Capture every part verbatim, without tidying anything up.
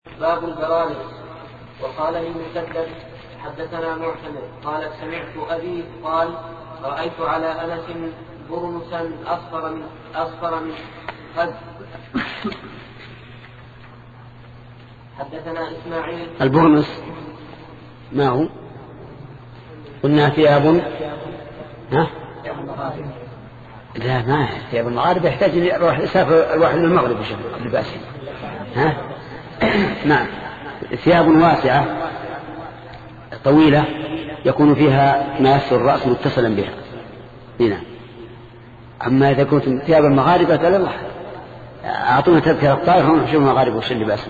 باب البرانس. وقال لي مسدد حدثنا معتمر قال سمعت أبي قال رأيت على أنس برنسا أصفر من أصفر من خد. حدثنا إسماعيل. البرنس ما هو؟ قلنا ثياب ها؟ لا ما ثياب المغارب يحتاج يروح يسافر الواحد من المغرب وشوف اللباس ها. نعم ثياب واسعة طويلة يكون فيها ما يستر الرأس متصلا بها. هنا أما إذا كنت ثياب المغاربة قال الله أعطونا تذكرة الطائف ونشوف المغارب وش اللباس.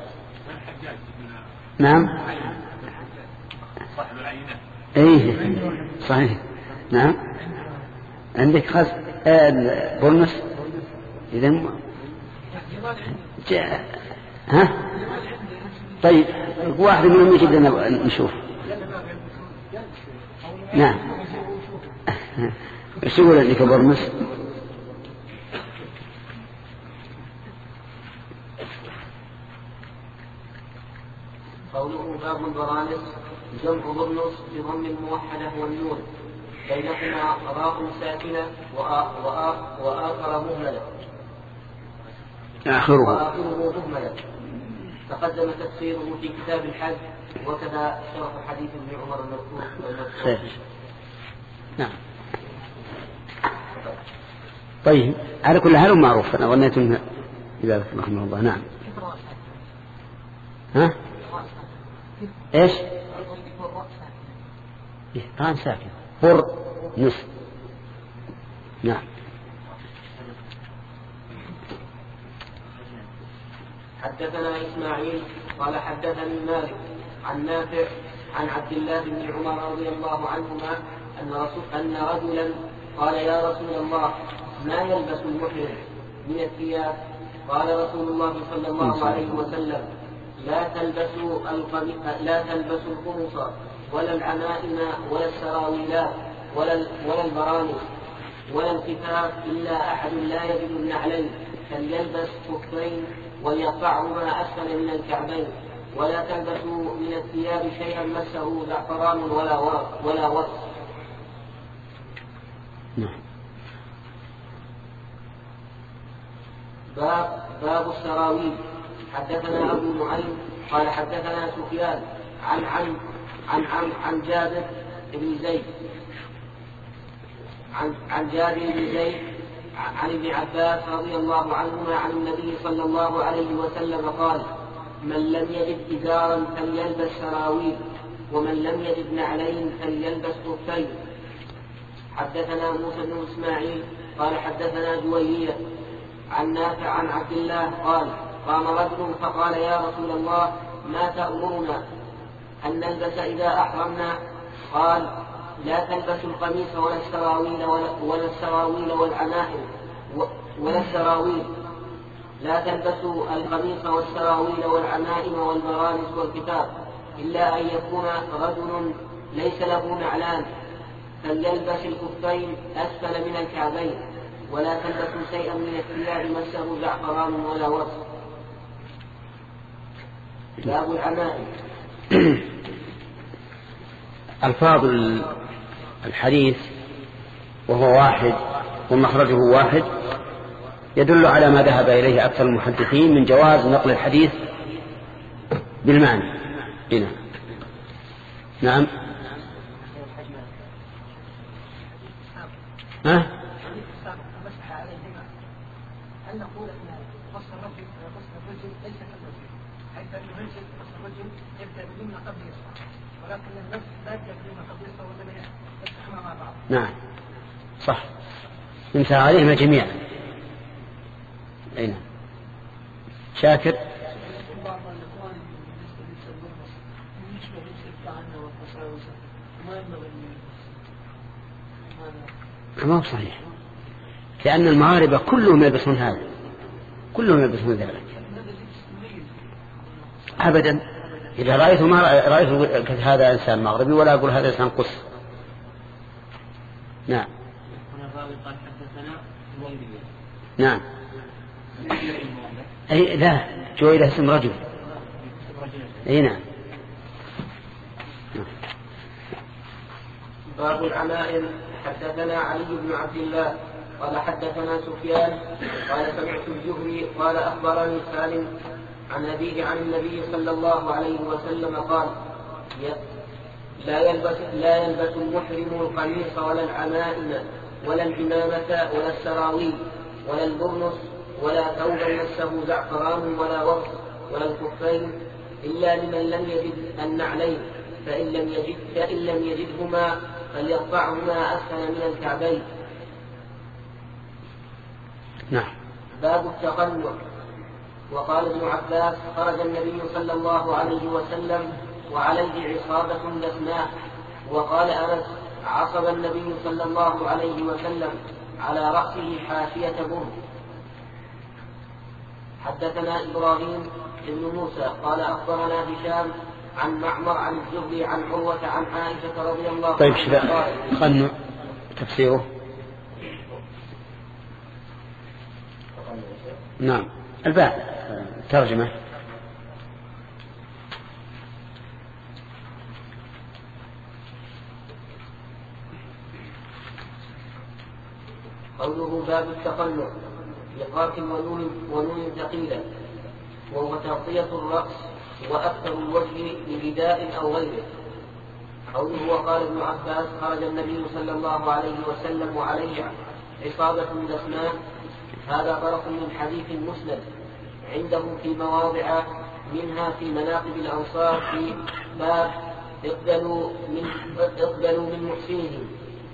نعم ايه صحيح. نعم عندك خاص برنس اذا ها. طيب واحد منهم يجي لنا نشوف. نعم ايش يقول عندك برنس؟ قوله باب البرانس جمع برنس بضم الموحدة والنون بينهما راء ساكنة وآخر مهملة آخره وآخره مهملة. تقدم تفسيره في كتاب الحج وكذا شرح حديث ابن عمر المذكور. نعم. طيب على كل حال معروف. أنا ظنيت أنه إذا رحمه الله. نعم ها ايش؟ طعن ساكن فر نصف. نعم. حدثنا إسماعيل قال حدثني مالك عن نافع عن عبد الله بن عمر رضي الله عنهما أن, رسول أن رجلا قال يا رسول الله ما يلبس المحرم من الثياب؟ قال رسول الله صلى الله عليه وسلم لا تلبسوا لا تلبسوا القمص ولا العمائم ولا السراويلات ولا ولا البرانس ولا الخفاف إلا أحد لا يجد النعلين فليلبس خفين وليقطعهما أسفل من الكعبين ولا تلبسوا من الثياب شيئا مسه زعفران ولا ورق ولا ورق. باب باب السراويل. حدثنا أبو نعيم قال حدثنا سفيان عن عن عن عن, عن جابر بن زيد عن عن جابر بن زيد عن ابن عباس رضي الله عنهما عن النبي صلى الله عليه وسلم قال من لم يجد إزارا فليلبس سراويل ومن لم يجد نعلين فليلبس خفين. حدثنا موسى بن إسماعيل قال حدثنا جويرية عن نافع عن عبد الله قال قام رجل فقال يا رسول الله ما تأمرنا أن نلبس إذا أحرمنا؟ قال لا تلبسوا القميص ولا السراويل ولا السراويل والعمائم ولا السراويل لا تلبسوا القميص والسراويل والعمائم والبرانس والكتاب إلا أن يكون رجل ليس له نعلان فليلبس الكفين أسفل من الكعبين ولا تلبسوا شيئا من الثياب مسه زعفران ولا ورق. باب العمائم. الفاظ الحديث وهو واحد ومخرجه واحد يدل على ما ذهب إليه أكثر المحدثين من جواز نقل الحديث بالمعنى. هنا نعم ها هل نقول ان غسل الرجل غسل الرجل ليس كالرجل حيث ان الرجل غسل الرجل يبدا باليمنى قبل اليسرى ولكن النفس لا يبدا باليمنى قبل اليسرى ولا يفتحهما مع بعض. نعم صح انتهى عليهما جميعا. اين شاكر ما هو صحيح لأن المغاربة كلهم يلبسون هذا كلهم يلبسون ذلك أبدا. إذا رأيته ما رأيته هذا إنسان مغربي ولا أقول هذا إنسان قص. نعم نعم أي لا جويلة اسم رجل اي نعم. باب العمائم. حدثنا علي بن عبد الله قال حدثنا سفيان قال سمعت الزهري قال أخبرني سالم عن أبيه عن النبي صلى الله عليه وسلم قال لا يلبس, لا يلبس المحرم القميص ولا العمائم ولا العمامة ولا السراويل ولا البرنس ولا ثوبا مسه زعفران ولا وصف ولا الخفين إلا لمن لم يجد النعلين فإن لم يجد فإن لم يجدهما فليرفعهما أسفل من الكعبين. نعم. باب التقنع. وقال ابن عباس خرج النبي صلى الله عليه وسلم وعليه عصابة لسناء. وقال أنس عصب النبي صلى الله عليه وسلم على رأسه حاشية بر. حدثنا إبراهيم بن موسى قال أخبرنا هشام عن معمر عن الزهري عن عروة عن عائشة رضي الله عنها. طيب تقنع تفسيره. نعم الباء ترجمة. قوله باب التقنع لقاف ونون ونون ثقيلة وهو تغطية الرأس وأكثر الوجه برداء أو غيره. قوله وقال ابن عباس خرج النبي صلى الله عليه وسلم وعليه عصابة دسماء. هذا طرف من حديث مسند عنده في مواضع منها في مناقب الأنصار في باب اقبلوا من, اقبلوا من محسنهم.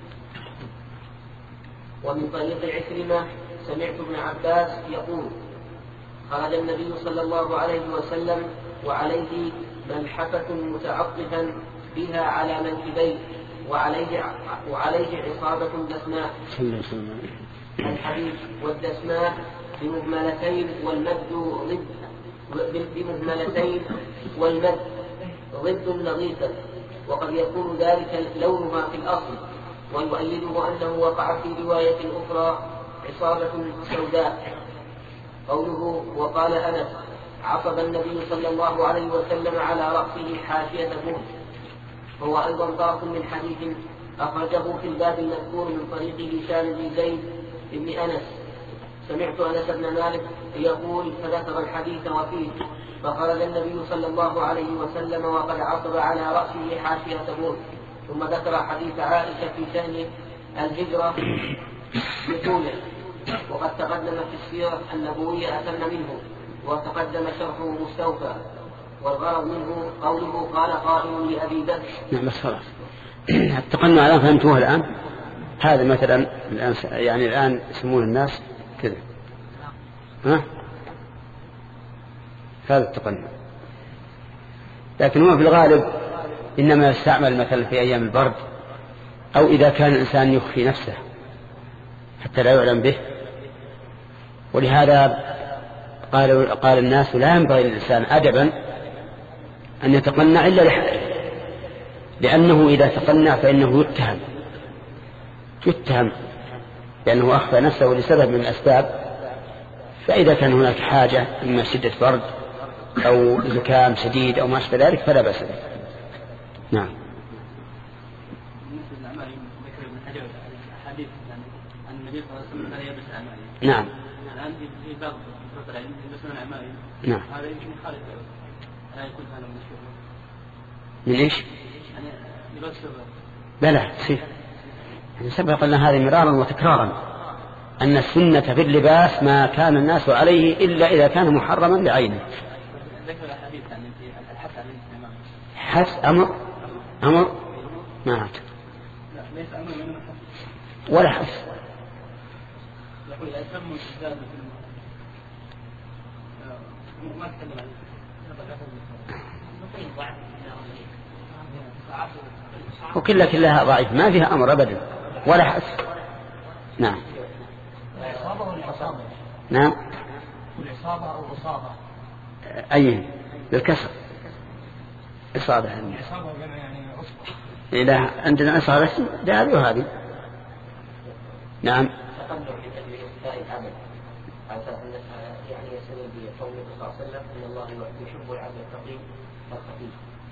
ومن طريق عكرمة سمعت ابن عباس يقول خرج النبي صلى الله عليه وسلم وعليه ملحفة متعطفا بها على منكبيه وعليه, وعليه عصابة دسماء. الحديث والدسماء بمهملتين والمد ضد بمهملتين والمد ضد نظيفة. وقد يكون ذلك لونها في الأصل ويؤيده أنه وقع في رواية أخرى عصابة سوداء. قوله وقال أنس عصب النبي صلى الله عليه وسلم على رأسه حاشية بر هو أيضا طرف من حديث أخرجه في الباب المذكور من طريق هشام بن زيد بن أنس. سمعت أنس بن مالك يقول فذكر الحديث وفيه فخرج النبي صلى الله عليه وسلم وقد عصب على رأسه حاشية بر. ثم ذكر حديث عائشة في شأن الهجرة بطوله. وقد تقدم في السيرة النبوية أتم منه وتقدم شرحه مستوفى. والغرض منه قوله قال قائل لأبي بكر. نعم بس خلاص. التقنع الآن فهمتوه الآن. هذا مثلا الآن يعني الآن يسمون الناس كذا ها هذا التقنع. لكن هو في الغالب إنما يستعمل مثلا في أيام البرد أو إذا كان الإنسان يخفي نفسه حتى لا يعلم به. ولهذا قال, قال الناس لا ينبغي للإنسان أدبا أن يتقنع إلا لحاله لأنه إذا تقنع فإنه يتهم يتهم لأنه أخفى نفسه لسبب من الأسباب. فإذا كان هناك حاجة إما شدة برد أو زكام شديد أو ما أشبه ذلك فلا بأس به. نعم. نعم. الآن في باب الفترة يلبسون العمائم. نعم. هذا يمكن خالد لا يكون هذا من الشهور. من إيش؟ يعني لباس شهور. بلى سيف. سبق لنا هذه مرارا وتكرارا أن السنة في اللباس ما كان الناس عليه إلا إذا كان محرما بعينه. ذكر الحديث عن الحث على الإمام. حث أمر أمر ما أعرف. لا ليس أمر من حث. ولا حث. يقول الأتم الزاد في ما تكلم عنه. وكلها كلها ضعيف ما فيها أمر أبدا ولا حث. نعم. العصابة والعصابة. نعم. العصابة أو عصابة. أيه بالكسر إصابة. العصابة يعني عصبة. إذا عندنا إصابة ده هذه وهذه. نعم. تقدم في تدبير إخفاء العمل على أن يعني يسمي بقوله صلى الله عليه وسلم إن الله يحب العمل يخفي الخفي.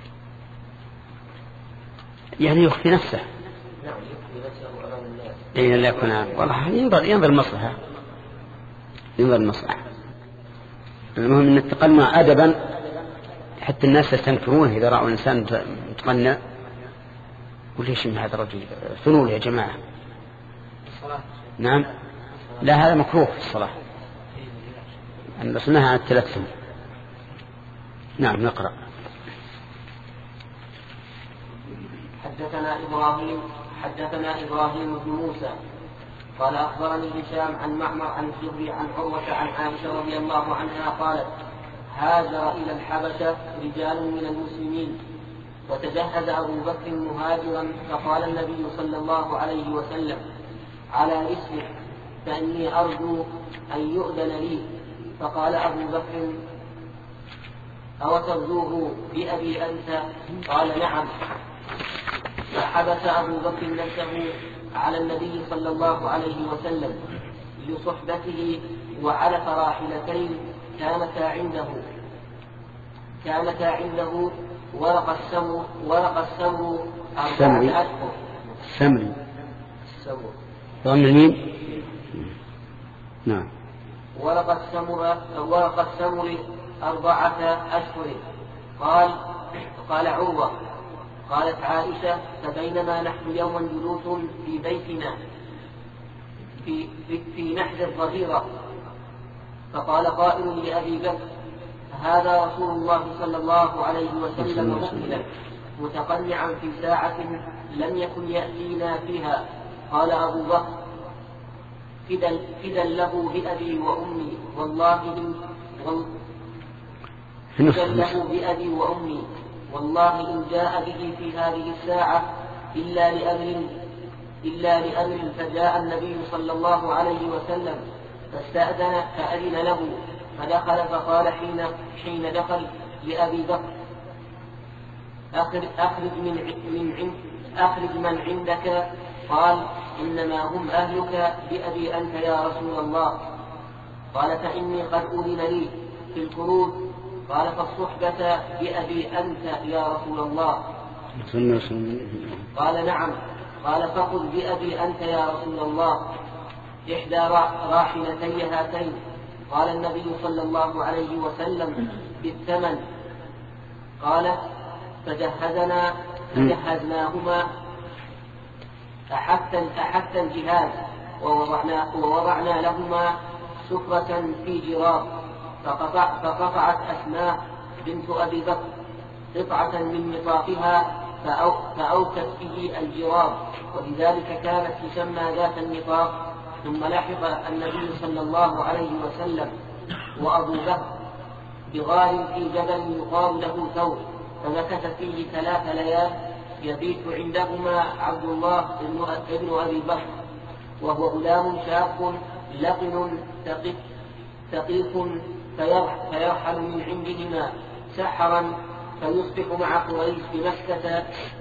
يعني يخفي نفسه. نعم يخفي نفسه أمام الناس. إيه لا يكون والله ينظر ينظر المصلحة ينظر المصلحة. المهم أن التقنع أدبا حتى الناس يستنكرونه إذا رأوا الإنسان متقنع. وليش من هذا الرجل ثنول يا جماعة؟ الصلاة. نعم لا هذا مكروه في الصلاة. الرسول نهى عن التلثم. نعم نقرأ. حدثنا إبراهيم حدثنا إبراهيم بن موسى قال أخبرني هشام عن معمر عن الزهري عن عروة عن عائشة رضي الله عنها قالت هاجر إلى الحبشة رجال من المسلمين وتجهز أبو بكر مهاجرا فقال النبي صلى الله عليه وسلم على رسلك فإني أرجو أن يؤذن لي. فقال أبو بكر أو ترجوه بأبي أنت؟ قال نعم. فحبس أبو بكر نفسه على النبي صلى الله عليه وسلم لصحبته وعلف راحلتين كانتا عنده كانتا عنده ورق السمر ورق السمر أربعة أشهر. السمر السمر ضمن الميم. نعم. ورق السمر ورق السمر أربعة أشهر. قال قال عروة قالت عائشة فبينما نحن يوما جلوس في بيتنا في, في, في نحر الظهيرة فقال قائل لأبي بكر هذا رسول الله صلى الله عليه وسلم مقبلا متقنعا في ساعة لم يكن يأتينا فيها. قال أبو بكر فدا له بأبي وأمي والله فدا له بأبي وأمي والله إن جاء به في هذه الساعة إلا لأمر إلا لأمر فجاء النبي صلى الله عليه وسلم فاستأذن فأذن له فدخل فقال حين حين دخل لأبي بكر أخرج, أخرج من من أخرج من عندك. قال إنما هم أهلك بأبي أنت يا رسول الله. قال فإني قد أذن لي في الخروج. قال فالصحبة بأبي أنت يا رسول الله. قال نعم. قال فخذ بأبي أنت يا رسول الله إحدى راحلتي هاتين. قال النبي صلى الله عليه وسلم بالثمن. قال فجهزنا فجهزناهما أحث أحث الجهاز ووضعنا, ووضعنا لهما سفرة في جراب فقطع فقطعت أسماء بنت أبي بكر قطعة من نطاقها فأو فأوكت به الجراب وبذلك كانت تسمى ذات النطاق. ثم لحق النبي صلى الله عليه وسلم وأبو بكر بغار في جبل يقال له ثور فمكث فيه ثلاث ليال يبيت عندهما عبد الله ابن أبي بكر وهو غلام شاب لقن ثقيف فيرحل من عندهما سحرا فيصبح مع قريش بمكة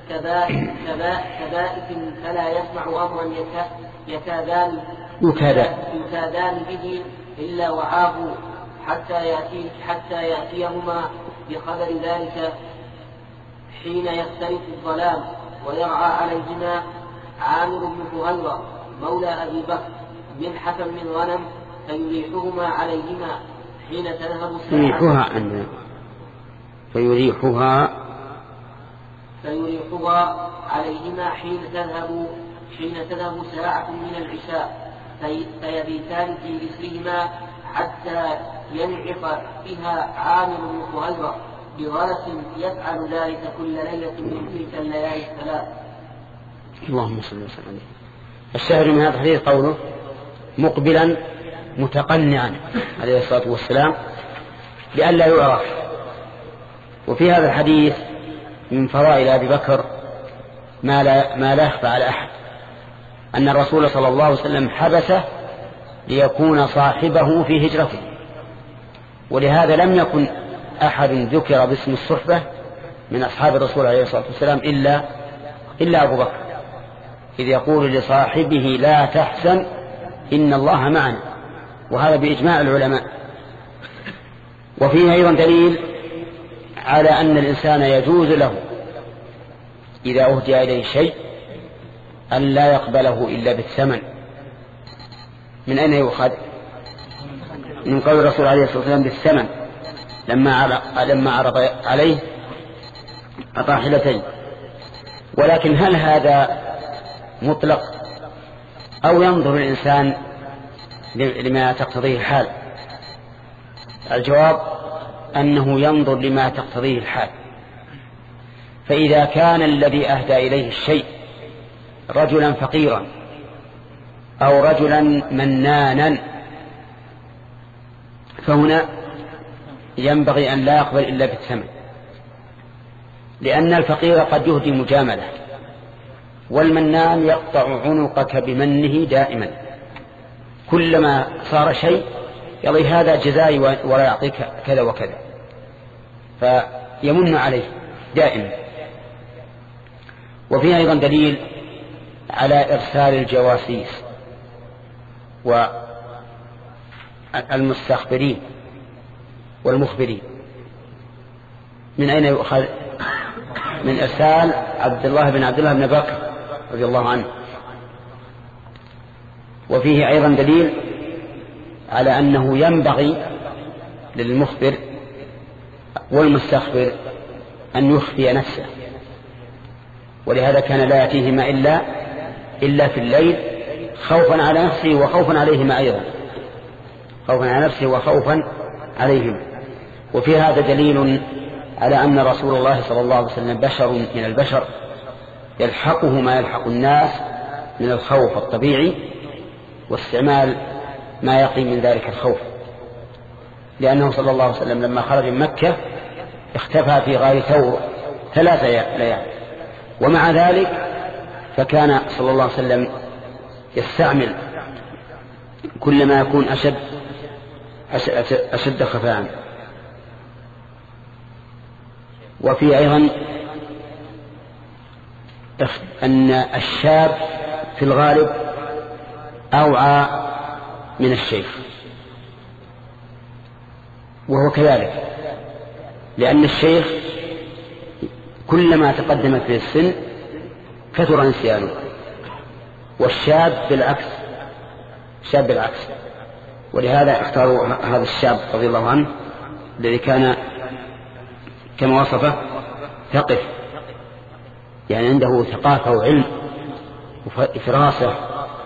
كبائس فلا يسمع أمرا يكادان يكادان به إلا وعاه حتى يأتي حتى يأتيهما بخبر ذلك حين يختلف الظلام ويرعى عليهما عامر بن فهيرة مولى أبي بكر ملحفا من غنم فيريحهما عليهما حين تذهب يريحها عندنا فيريحها فيريحها عليهما حين تذهب حين تذهب ساعة من العشاء فيبيتان في رسلهما حتى ينعق بها عامر بن فهيرة بغلس يفعل ذلك كل ليلة من تلك الليالي الثلاث. اللهم صل وسلم عليه. الشاهد من هذا الحديث قوله مقبلا متقنعا عليه الصلاة والسلام لئلا يعرف. وفي هذا الحديث من فضائل أبي بكر ما لا, ما لا يخفى على أحد أن الرسول صلى الله عليه وسلم حبسه ليكون صاحبه في هجرته. ولهذا لم يكن أحد ذكر باسم الصحبة من أصحاب الرسول عليه الصلاة والسلام إلا, إلا أبو بكر إذ يقول لصاحبه لا تحزن إن الله معنا. وهذا بإجماع العلماء. وفيه أيضا دليل على أن الإنسان يجوز له إذا أهدي إليه شيء أن لا يقبله إلا بالثمن. من أين يؤخذ؟ من قول الرسول عليه الصلاة والسلام بالثمن لما لما عرض عليه الراحلتين. ولكن هل هذا مطلق أو ينظر الإنسان لما تقتضيه الحال؟ الجواب أنه ينظر لما تقتضيه الحال. فإذا كان الذي أهدى إليه الشيء رجلا فقيرا أو رجلا منانا فهنا ينبغي أن لا يقبل إلا بالثمن، لأن الفقير قد يهدي مجاملة، والمنان يقطع عنقك بمنه دائما، كلما صار شيء يضي هذا جزائي ولا يعطيك كذا وكذا، فيمن عليه دائما. وفيه أيضا دليل على إرسال الجواسيس والمستخبرين والمخبرين. من أين يؤخذ؟ من إرسال عبد الله بن عبد الله بن بكر رضي الله عنه. وفيه أيضا دليل على أنه ينبغي للمخبر والمستخبر أن يخفي نفسه، ولهذا كان لا يأتيهما إلا إلا في الليل خوفا على نفسه وخوفا عليهما أيضا، خوفا على نفسه وخوفا عليهما. وفي هذا دليل على أن رسول الله صلى الله عليه وسلم بشر من البشر يلحقه ما يلحق الناس من الخوف الطبيعي واستعمال ما يقي من ذلك الخوف، لأنه صلى الله عليه وسلم لما خرج من مكة اختفى في غار ثور ثلاث ليال، ومع ذلك فكان صلى الله عليه وسلم يستعمل كل ما يكون أشد أشد خفاء. وفي أيضا أن الشاب في الغالب أوعى من الشيخ، وهو كذلك، لأن الشيخ كلما تقدمت به السن كثر نسيانه، والشاب بالعكس، الشاب بالعكس. ولهذا اختاروا هذا الشاب رضي الله عنه الذي كان كما وصفه ثقف، يعني عنده ثقافة وعلم وفراسة،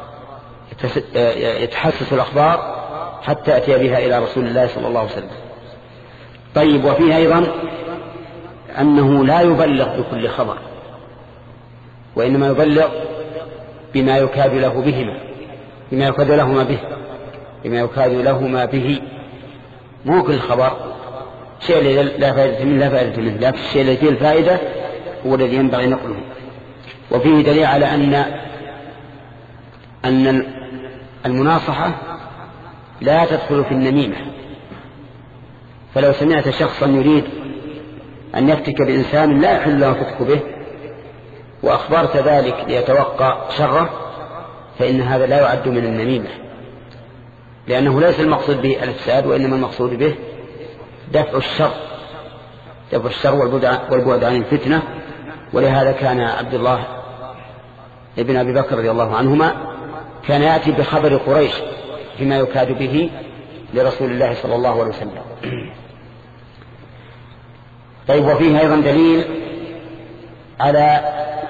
يتحسس الأخبار حتى أتي بها إلى رسول الله صلى الله عليه وسلم. طيب، وفيه أيضا أنه لا يبلغ بكل خبر، وإنما يبلغ بما يكاد له بهما بما يكاد لهما به بما يكاد لهما به، مو كل خبر، شيء الذي لا فائدة منه لا فائدة منه، لكن الشيء الذي فيه الفائدة هو الذي ينبغي نقله. وفيه دليل على أن أن المناصحة لا تدخل في النميمة. فلو سمعت شخصا يريد أن يفتك بإنسان لا يحل له فتك به وأخبرت ذلك ليتوقع شره، فإن هذا لا يعد من النميمة، لأنه ليس المقصود به الإفساد، وإنما المقصود به دفع الشر دفع الشر والبعد عن الفتنة. ولهذا كان عبد الله ابن أبي بكر رضي الله عنهما كان يأتي بخبر قريش فيما يكاد به لرسول الله صلى الله عليه وسلم. طيب، وفيه أيضا دليل على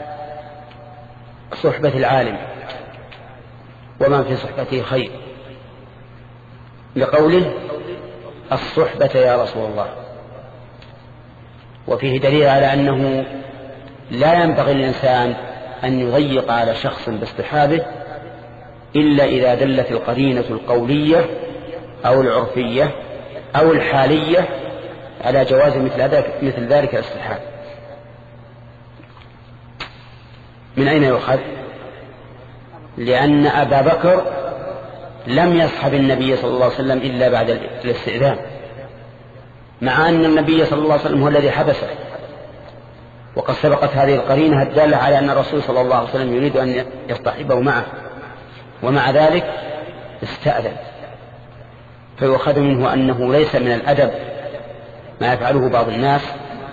صحبة العالم وما في صحبته خير، لقوله الصحبة يا رسول الله. وفيه دليل على أنه لا ينبغي للإنسان أن يضيق على شخص باصطحابه إلا إذا دلت القرينة القولية أو العرفية أو الحالية على جواز مثل ذلك مثل ذلك الاصطحاب. من أين يؤخذ؟ لأن أبا بكر لم يصحب النبي صلى الله عليه وسلم إلا بعد الاستئذان، مع أن النبي صلى الله عليه وسلم هو الذي حبسه، وقد سبقت هذه القرينة الدالة على أن الرسول صلى الله عليه وسلم يريد أن يصطحبه معه، ومع ذلك استأذن. فيؤخذ منه أنه ليس من الأدب ما يفعله بعض الناس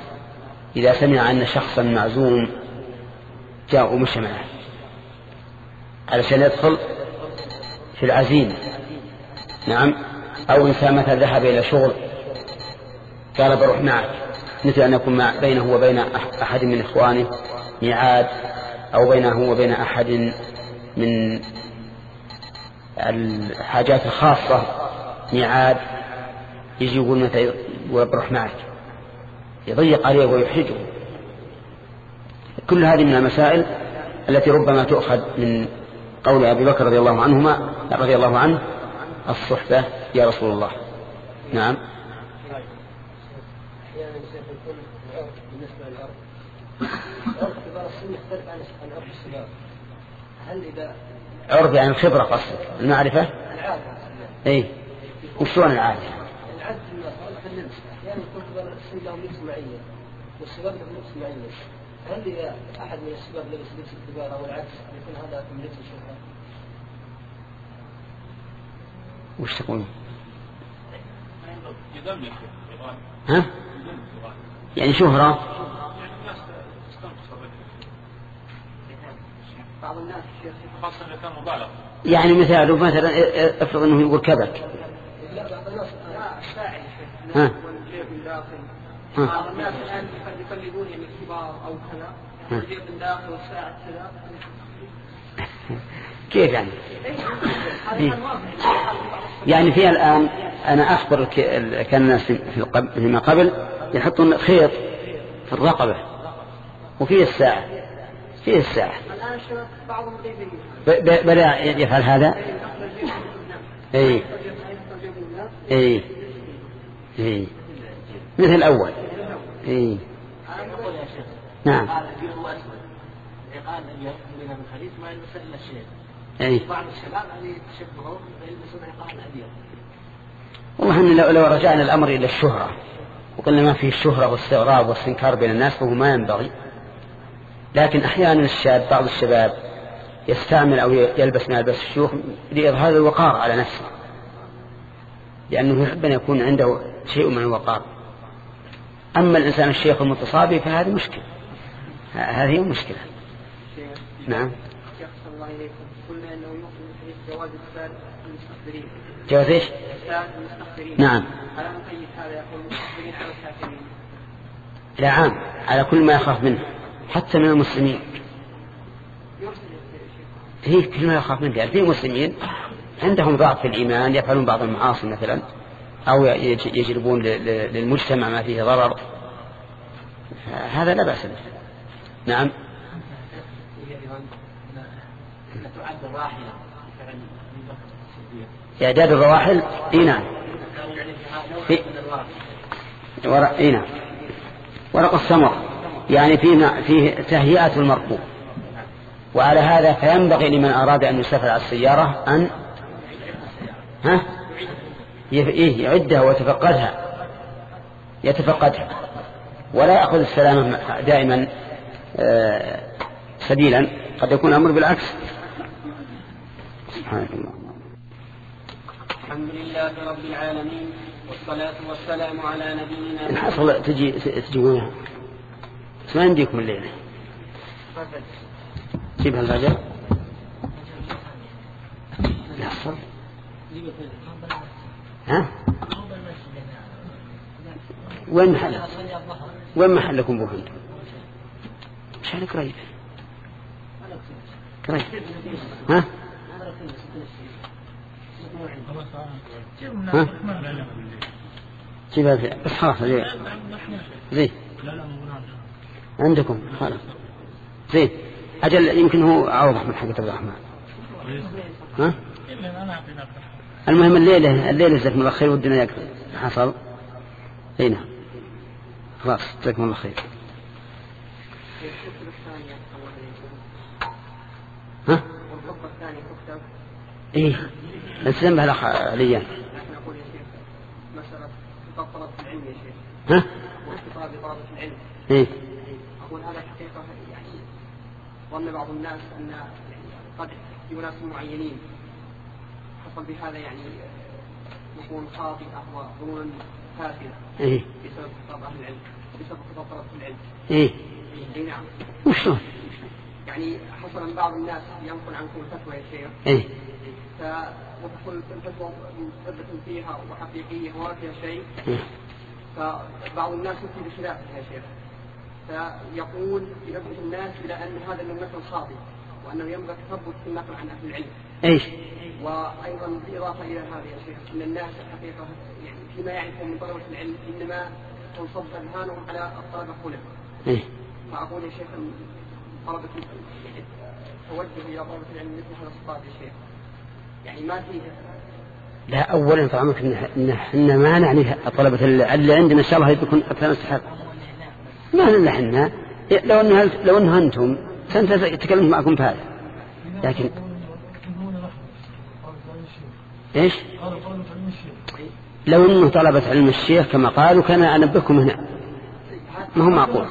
إذا سمع أن شخصا معزوم جاء ومشى معه علشان يدخل في العزيمة. نعم. أو إنسان مثلا ذهب إلى شغل قال بروح معك، مثل أن يكون مع بينه وبين أحد من إخوانه ميعاد، أو بينه وبين أحد من الحاجات الخاصة ميعاد، يجي يقول متى بروح معك، يضيق عليه ويحرجه. كل هذه من المسائل التي ربما تؤخذ من قول أبي بكر رضي الله عنهما رضي الله عنه الصحبة يا رسول الله. نعم. أحيانا يكون العرف بالنسبة للعرف عرف كبار السن يختلف عن عرف الصغار. هل إذا عرف يعني الخبرة قصدك المعرفة؟ العادة. إيه. وشلون العادة؟ العادة في اللبس أحيانا يكون كبار السن لهم لبس معين والصغار لهم لبس معين. هل إذا أحد من الشباب لبس لبس الكبار أو العكس يكون هذا من لبس الشباب؟ وش تقول؟ ها؟ يعني شهرة. بعض الناس خاصة إذا كان مبالغ. يعني مثال مثلا افرض انه يقول كبك. لا بعض الناس ساعد. ها. من داخل. ها. بعض الناس الآن يقلدون يعني كبار أو كذا. يجيب من داخل والساعد كذا. كيف يعني؟ يعني في الآن أنا أخبر كان الناس فيما قبل يحطون خيط في الرقبة وفيه الساعة فيه الساعة. الآن بعضهم بدأ يفعل هذا. أي أي أي مثل الأول. أي نعم. قال أن يأكل من الخليج ما يلبس إلا الشيء. أي. بعض الشباب اللي تشبهوا يلبسون عقال أبيض. والله إن لو, لو رجعنا الأمر إلى الشهرة وقلنا ما فيه الشهرة والاستغراب والاستنكار بين الناس فهو ما ينبغي. لكن أحيانا الشاب بعض الشباب يستعمل أو يلبس ما يلبس الشيوخ لإظهار الوقار على نفسه، لأنه يحب أن يكون عنده شيء من الوقار. أما الإنسان الشيخ المتصابي فهذه مشكلة، هذه مشكلة. نعم. شيخ الله إليكم قلنا أنه يمكن جواز السائل المستقبلين. جواز إيش؟ السائل المستقبلين. نعم. على مقيد هذا يقول المستقبلين على الكافرين. لا عام على كل ما يخاف منه حتى من المسلمين. هي كل ما يخاف منه يعني في مسلمين عندهم ضعف في الإيمان يفعلون بعض المعاصي مثلا أو يجلبون للمجتمع ما فيه ضرر، هذا لا بأس به. نعم. تعد الراحلة إعداد الرواحل. إيه نعم. في ورق. إيه نعم. ورق السمر يعني فيه فيه تهيئة المركوب، وعلى هذا فينبغي لمن أراد أن يسافر على السيارة أن ها إيه يعدها ويتفقدها يتفقدها ولا يأخذ السلامة دائما آه سبيلا، قد يكون الأمر بالعكس. سبحان الله. الحمد لله رب العالمين والصلاة والسلام على نبينا. الحصل تجي تجيبونها ما عندكم الليلة جيبها الفجر. الحصل ها وين محل وين محلكم بوهن مشان قريب قريب ها ها جيبها بس خلاص زين زين عندكم خلاص زين أجل يمكن هو أوضح من حقة عبد الرحمن. ها المهم الليلة الليلة جزاكم الله خير ودنا يقضي حصل. هنا خلاص جزاكم الله خير. ها ايه التزم بها عليا. مسألة طلب العلم يا شيخ. ها واستطاعة طلبة العلم. ايه أقول هذا حقيقة يعني ظن بعض الناس أن قد في ناس معينين حصل بهذا يعني يكون خاطئة وظنون فاسدة إيه بسبب خطاب أهل العلم بسبب خطاب طلبة العلم. إيه إيه نعم. وشلون؟ يعني حصل من بعض الناس ينقل عنكم الفتوى يا شيخ. إيه ف وتقول الفتوى مثبت فيها وحقيقية وما فيها شيء. إيه. فبعض الناس يفتي بخلافها يا شيخ. فيقول ينبه الناس إلى أن هذا النقل خاطئ وأنه ينبغي التثبت في النقل عن أهل العلم. إيش؟ وأيضا بالإضافة إلى هذا يا شيخ أن الناس الحقيقة يعني فيما يعرفون من طلبة العلم إنما تنصب أذهانهم على الطلبة هنا. إيه. فأقول يا شيخ أن طلبة توجه إلى طلبة العلم مثل هذا الصفات يا شيخ يعني ما فيه. لا أولا طعمك إن إحنا ما نعني طلبة اللي عندنا إن شاء الله يكون أكثر استحق ما نحن لو أنها لو أنها أنتم سنتكلم معكم بهذا لكن إيش لو أنه طلبة علم الشيخ كما قالوا كان أنبهكم هنا ما هو معقول.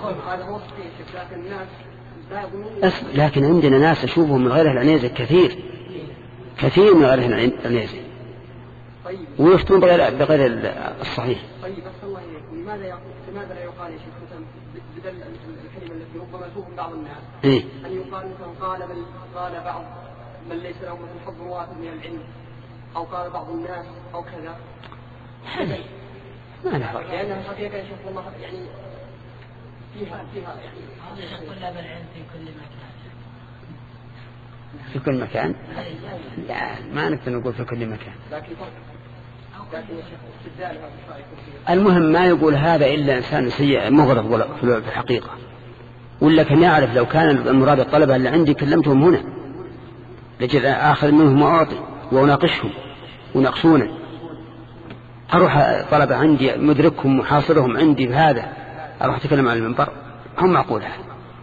لكن عندنا ناس أشوفهم من غير العنيزة كثير كثير من غير العنيزة ويفتون بغير بغير الصحيح. طيب بس الله يقول لماذا يقول لماذا لا يقال يا شيخ مثلا بدل الكلمة التي ربما تفهم بعض الناس إيه؟ أن يقال مثلا قال من قال بعض من ليس له مثل حظ وافر من العلم أو قال بعض الناس أو كذا. ما نعرف. لأنها حقيقة يا شيخ والله يعني فيها فيها يعني طلاب العلم في كل مكان. في كل مكان؟ لا ما نقدر نقول في كل مكان. المهم ما يقول هذا إلا إنسان سيء مغرض في الحقيقة ولا كان يعرف لو كان المراد الطلبة اللي عندي كلمتهم هنا لجل آخذ منهم وأعطي وأناقشهم وناقشونه أروح طلبة عندي مدركهم محاصرهم عندي بهذا أروح أتكلم عن المنبر هم معقول هذا.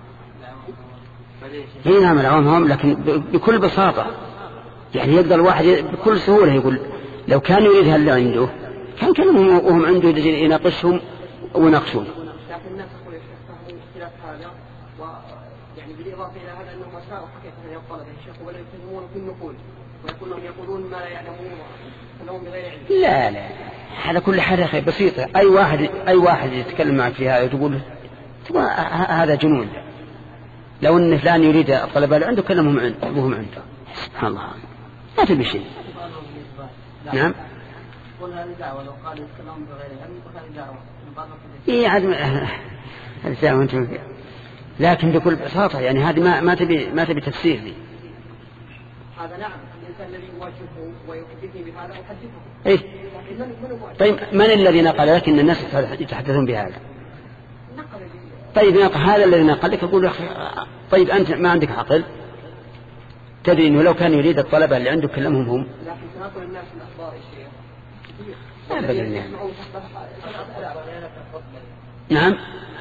هي نعم العوام هم لكن بكل بساطة يعني يقدر الواحد بكل سهولة يقول لو كان يريد هل عنده كان كلمهم وهم عنده يناقشهم وناقشون. لكن الناس يقول يفهمون اختلاف هذا ويعني بالإضافة إلى هذا أنهم أساءوا حقيقة يقول هذا الشيخ ولا يفهمون في النقول ويقولون يقولون ما لا يعلمون ويفهمون بغير علم. لا لا على كل حال خير بسيطة أي واحد أي واحد يتكلم معك في هذا تقول تقول هذا جنون. لو أن فلان يريد الطلبة اللي عنده كلمهم عنده أبوهم عنده سبحان الله ما تبي شيء. نعم. قل هذه دعوة لو قال يتكلم بغير علم فهذه دعوة. إيه عاد هذا أنتم لكن بكل بساطة يعني هذه ما ما تبي ما تبي تفسير لي. هذا نعم الإنسان الذي يواجهه ويحدثني بهذا أحدثه. إيه. طيب من الذي نقل لك إن الناس يتحدثون بهذا؟ نقل. طيب نقل هذا الذي نقل لك أقول طيب أنت ما عندك عقل تدري إنه لو كان يريد الطلبة اللي عنده كلمهم هم. لكن تناقل الناس الأخبار الشيء. أبدا يعني. نعم.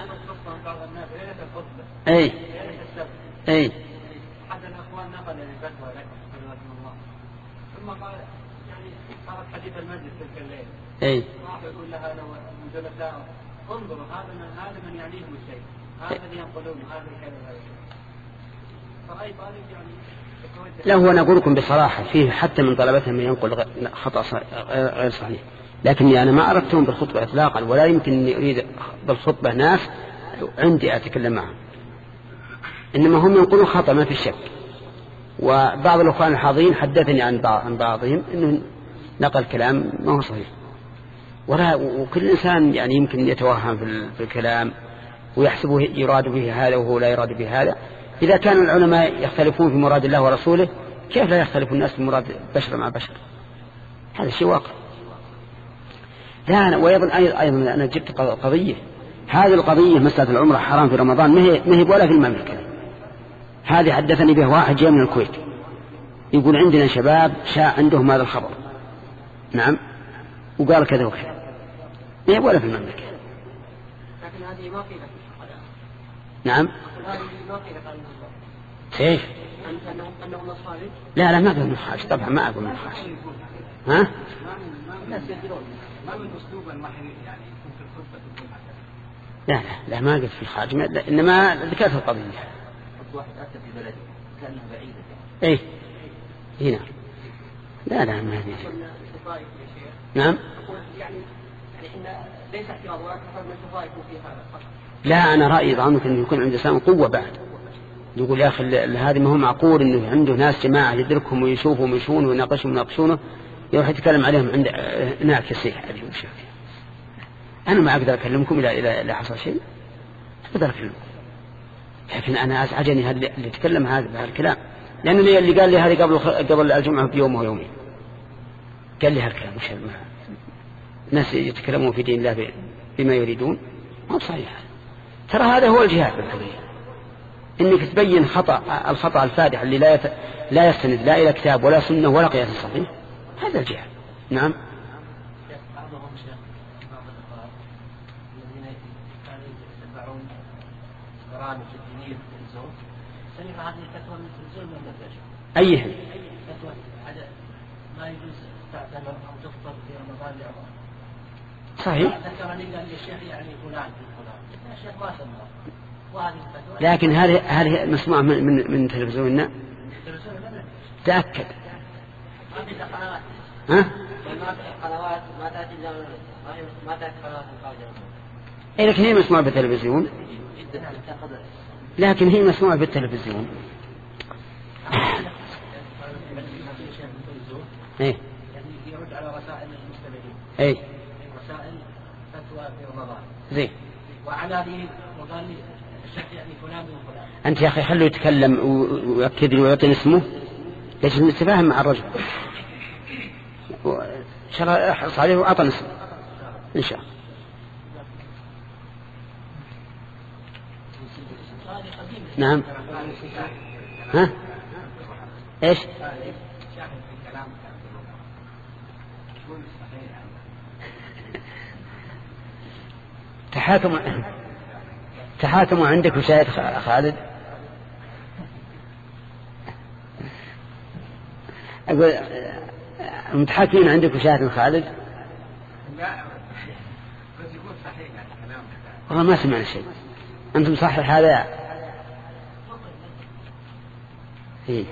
أي. أي. أحد الأخوان نقل الفتوى لك رحمه الله ثم قال يعني صارت حديث المجلس تلك الليل. أي. راح يقول لها لو جلساء انظروا هذا من هذا من يعنيه الشيء هذا اللي ينقلون هذا الكلام هذا. فرأي طالب يعني. لا هو أنا أقول لكم بصراحة فيه حتى من طلبتهم من ينقل خطأ غير صحيح لكني أنا ما أردتهم بالخطبة إطلاقا ولا يمكن أن أريد بالخطبة ناس عندي أتكلم معهم إنما هم ينقلون خطأ ما في شك. وبعض الأخوان الحاضرين حدثني عن عن بعضهم إنه نقل كلام ما هو صحيح ولا وكل إنسان يعني يمكن يتوهم في الكلام ويحسبه يراد به هذا وهو لا يراد به هذا. إذا كان العلماء يختلفون في مراد الله ورسوله كيف لا يختلف الناس في مراد بشر مع بشر؟ هذا شيء واقع. لا أنا وأيضا أيضا أنا جبت قضية هذه القضية مسألة العمرة حرام في رمضان ما هي ولا في المملكة. هذه حدثني به واحد جاء من الكويت يقول عندنا شباب شاء عندهم هذا الخبر نعم وقال كذا وكذا ما هي ولا في المملكة. لكن هذه ما قيلت. نعم. هذه ما قيلت عن كيف؟ أنه أنه نصاري. لا لا ما أقول نخاش طبعا ما أقول نخاش. ها؟ الناس يدرون ما من أسلوب المحري يعني يكون في الخطبة تكون هكذا. لا لا لا ما قلت في الخارج إنما ذكرت القضية. واحد أتى في بلده كأنه بعيدة. إيه هنا. لا لا ما هي. نعم. يعني إن ليس احتياط ولا كفر من الشفاء يكون في هذا فقط. لا أنا رأيي ضعمك أن يكون عند الإنسان قوة بعد. يقول يا أخي هذا ما هو معقول إنه عنده ناس جماعة يدركهم ويشوفهم ويشونه ويناقشهم ويناقشونه يروح يتكلم عليهم عند هناك يصيح عليهم وشاف. أنا ما أقدر أكلمكم إلى إلى إلى حصل شيء أقدر أكلمكم، لكن أنا أزعجني هذا اللي يتكلم هذا بهالكلام، لأن اللي قال لي هذه قبل قبل الجمعة بيوم ويومين قال لي هالكلام مش ناس يتكلمون في دين الله بما يريدون ما صحيح. ترى هذا هو الجهاد بالقضية، إنك تبين خطأ الخطأ الفادح اللي لا يت... لا يستند لا إلى كتاب ولا سنة ولا قياس صحيح، هذا الجهاد. نعم. بعضهم شيخ بعض الأخوات الذين كانوا يتبعون برامج الدينية في التلفزيون سمعوا هذه الفتوى من التلفزيون من النتائج. أيها؟ فتوى هذا ما يجوز تعتمر أو تفطر في رمضان لعمر. صحيح. ذكرني قال لي الشيخ يعني فلان في فلان، الشيخ ما سمع. لكن هذه هذه مسموعة من من من تلفزيوننا. تأكد. ها؟ ما في قنوات ما تأتي ما تأتي قنوات الخارجية. إيه لكن هي مسموعة بالتلفزيون. لكن هي مسموعة بالتلفزيون. إيه. يعني يرد على رسائل المستمعين. إيه. رسائل فتوى في رمضان. زين. وعلى هذه وقال لي الشيخ يعني فلان وفلان. أنت يا أخي خلوا يتكلم ويأكد لي ويعطيني اسمه. ليش نتفاهم مع الرجل؟ شرع احرص عليه وأعطى اسمه إن شاء الله. نعم. ها؟ إيش؟ تحاكم تحاكم عندك وشاهد خالد. أقول متحاكمين عندك وشاهد خالد. والله ما سمعنا شيء. أنتم صحيح هذا. إيه.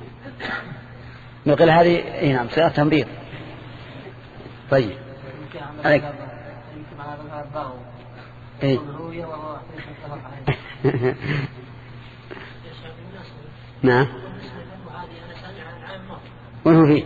نقول هذه إيه نعم صيغة تمريض. طيب. عليك. إيه. نعم. وين هو فيه؟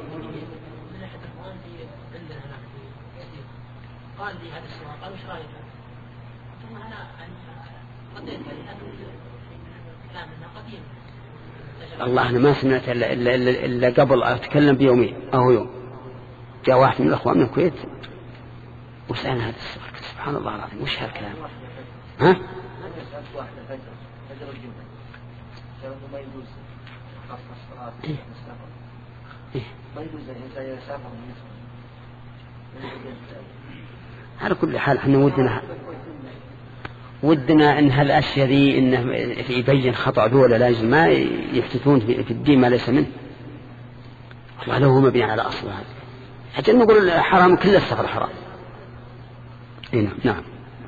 قال لي هذا السؤال قال وش رايك؟ ثم انا قضيت كلام انه قديم. الله أنا ما سمعت إلا, إلا, إلا, إلا قبل أتكلم بيومين أو يوم جاء واحد من الأخوان من الكويت وسألنا هذا السؤال. سبحان الله العظيم وش هالكلام؟ ها؟ ما يجوز خاصة الصلاة إيه؟ إيه؟ ما يجوز الإنسان يسافر من على كل حال احنا ودنا ودنا ان هالاشياء ذي انه يبين خطأ دولة لازم ما يفتتون في الدين ما ليس منه. والله هو مبني على اصل هذا حتى نقول حرام كل السفر حرام. نعم نعم.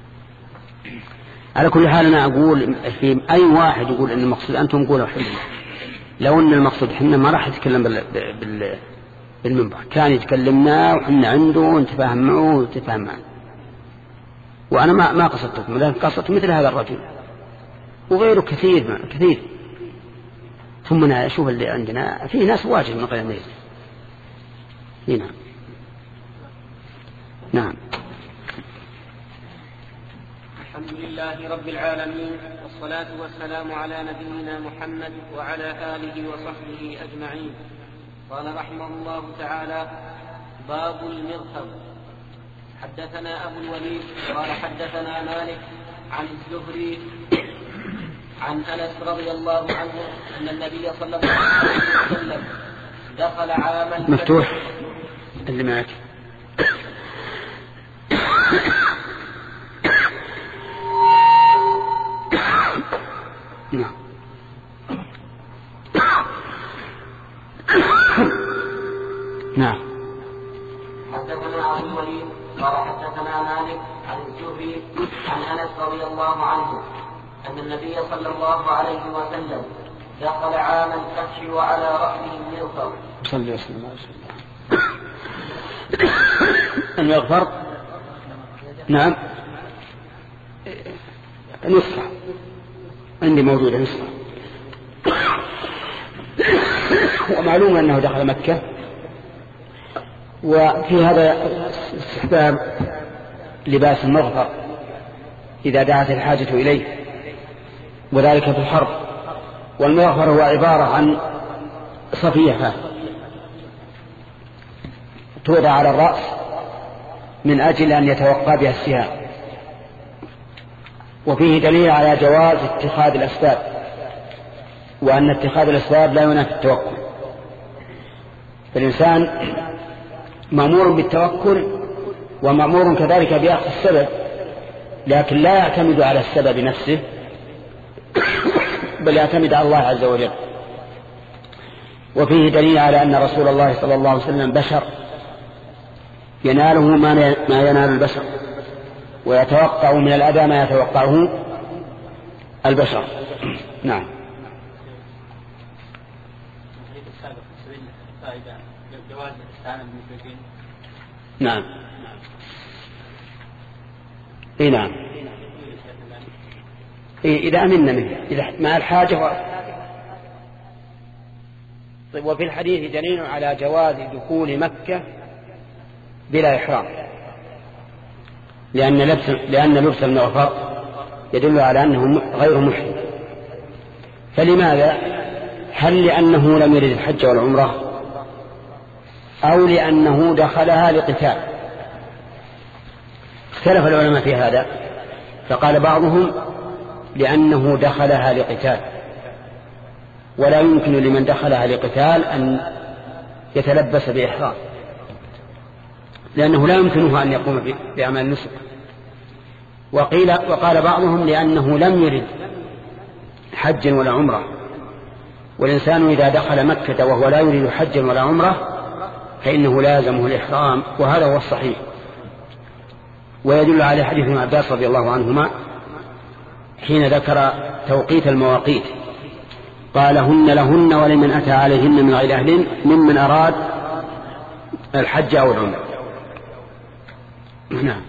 على كل حال انا اقول في اي واحد يقول ان المقصود انتم قولوا حلنا، لو ان المقصود حنا ما راح يتكلم بال بال بالمنبر، كان يتكلمنا وحنا عنده ونتفاهم معه ونتفاهم معه. وأنا ما ما قصدتكم، لكن قصدت مثل هذا الرجل وغيره كثير كثير. ثم أنا أشوف اللي عندنا فيه ناس واجد من غير نيل. نعم نعم. الحمد لله رب العالمين، والصلاة والسلام على نبينا محمد وعلى آله وصحبه أجمعين. قال رحمه الله تعالى: باب المغفر. حدثنا أبو الوليد قال حدثنا مالك عن الزهري عن أنس رضي الله عنه أن النبي صلى الله عليه وسلم دخل عاما مفتوح اللي معك. نعم. نعم. حدثنا أبو الوليد قال حدثنا مالك عن الزهري عن أنس رضي الله عنه أن النبي صلى الله عليه وسلم دخل عام الفتح وعلى رأسه المغفر. صلى وسلم على رسول الله. المغفر نعم نسخة عندي موجودة نسخة. ومعلوم أنه دخل مكة. وفي هذا استحباب لباس المغفر إذا دعت الحاجة إليه، وذلك في الحرب. والمغفر هو عبارة عن صفيحة توضع على الرأس من أجل أن يتوقى بها السهام. وفيه دليل على جواز اتخاذ الأسباب، وأن اتخاذ الأسباب لا ينافي التوكل. فالإنسان مأمور بالتوكل ومأمور كذلك بأخذ السبب، لكن لا يعتمد على السبب نفسه بل يعتمد على الله عز وجل. وفيه دليل على أن رسول الله صلى الله عليه وسلم بشر يناله ما ينال البشر، ويتوقع من الأذى ما يتوقعه البشر. نعم. نعم. اي نعم. إيه إذا أمنا منه، إذا مع الحاجة و... طيب. وفي الحديث دليل على جواز دخول مكة بلا إحرام، لأن لبس لأن لبس المغفر يدل على أنه غير محرم. فلماذا؟ هل لأنه لم يرد الحج والعمرة، أو لأنه دخلها لقتال؟ اختلف العلماء في هذا، فقال بعضهم لأنه دخلها لقتال، ولا يمكن لمن دخلها لقتال أن يتلبس بإحرام، لأنه لا يمكنه أن يقوم بأعمال النسك. وقيل وقال بعضهم لأنه لم يرد حجا ولا عمرة، والإنسان إذا دخل مكة وهو لا يريد حجا ولا عمرة فإنه لازمه الإحرام، وهذا هو الصحيح. ويدل على حديث ابن عباس رضي الله عنهما حين ذكر توقيت المواقيت، قال هن لهن ولمن أتى عليهن من غير أهل ممن أراد الحج أو العمرة. نعم.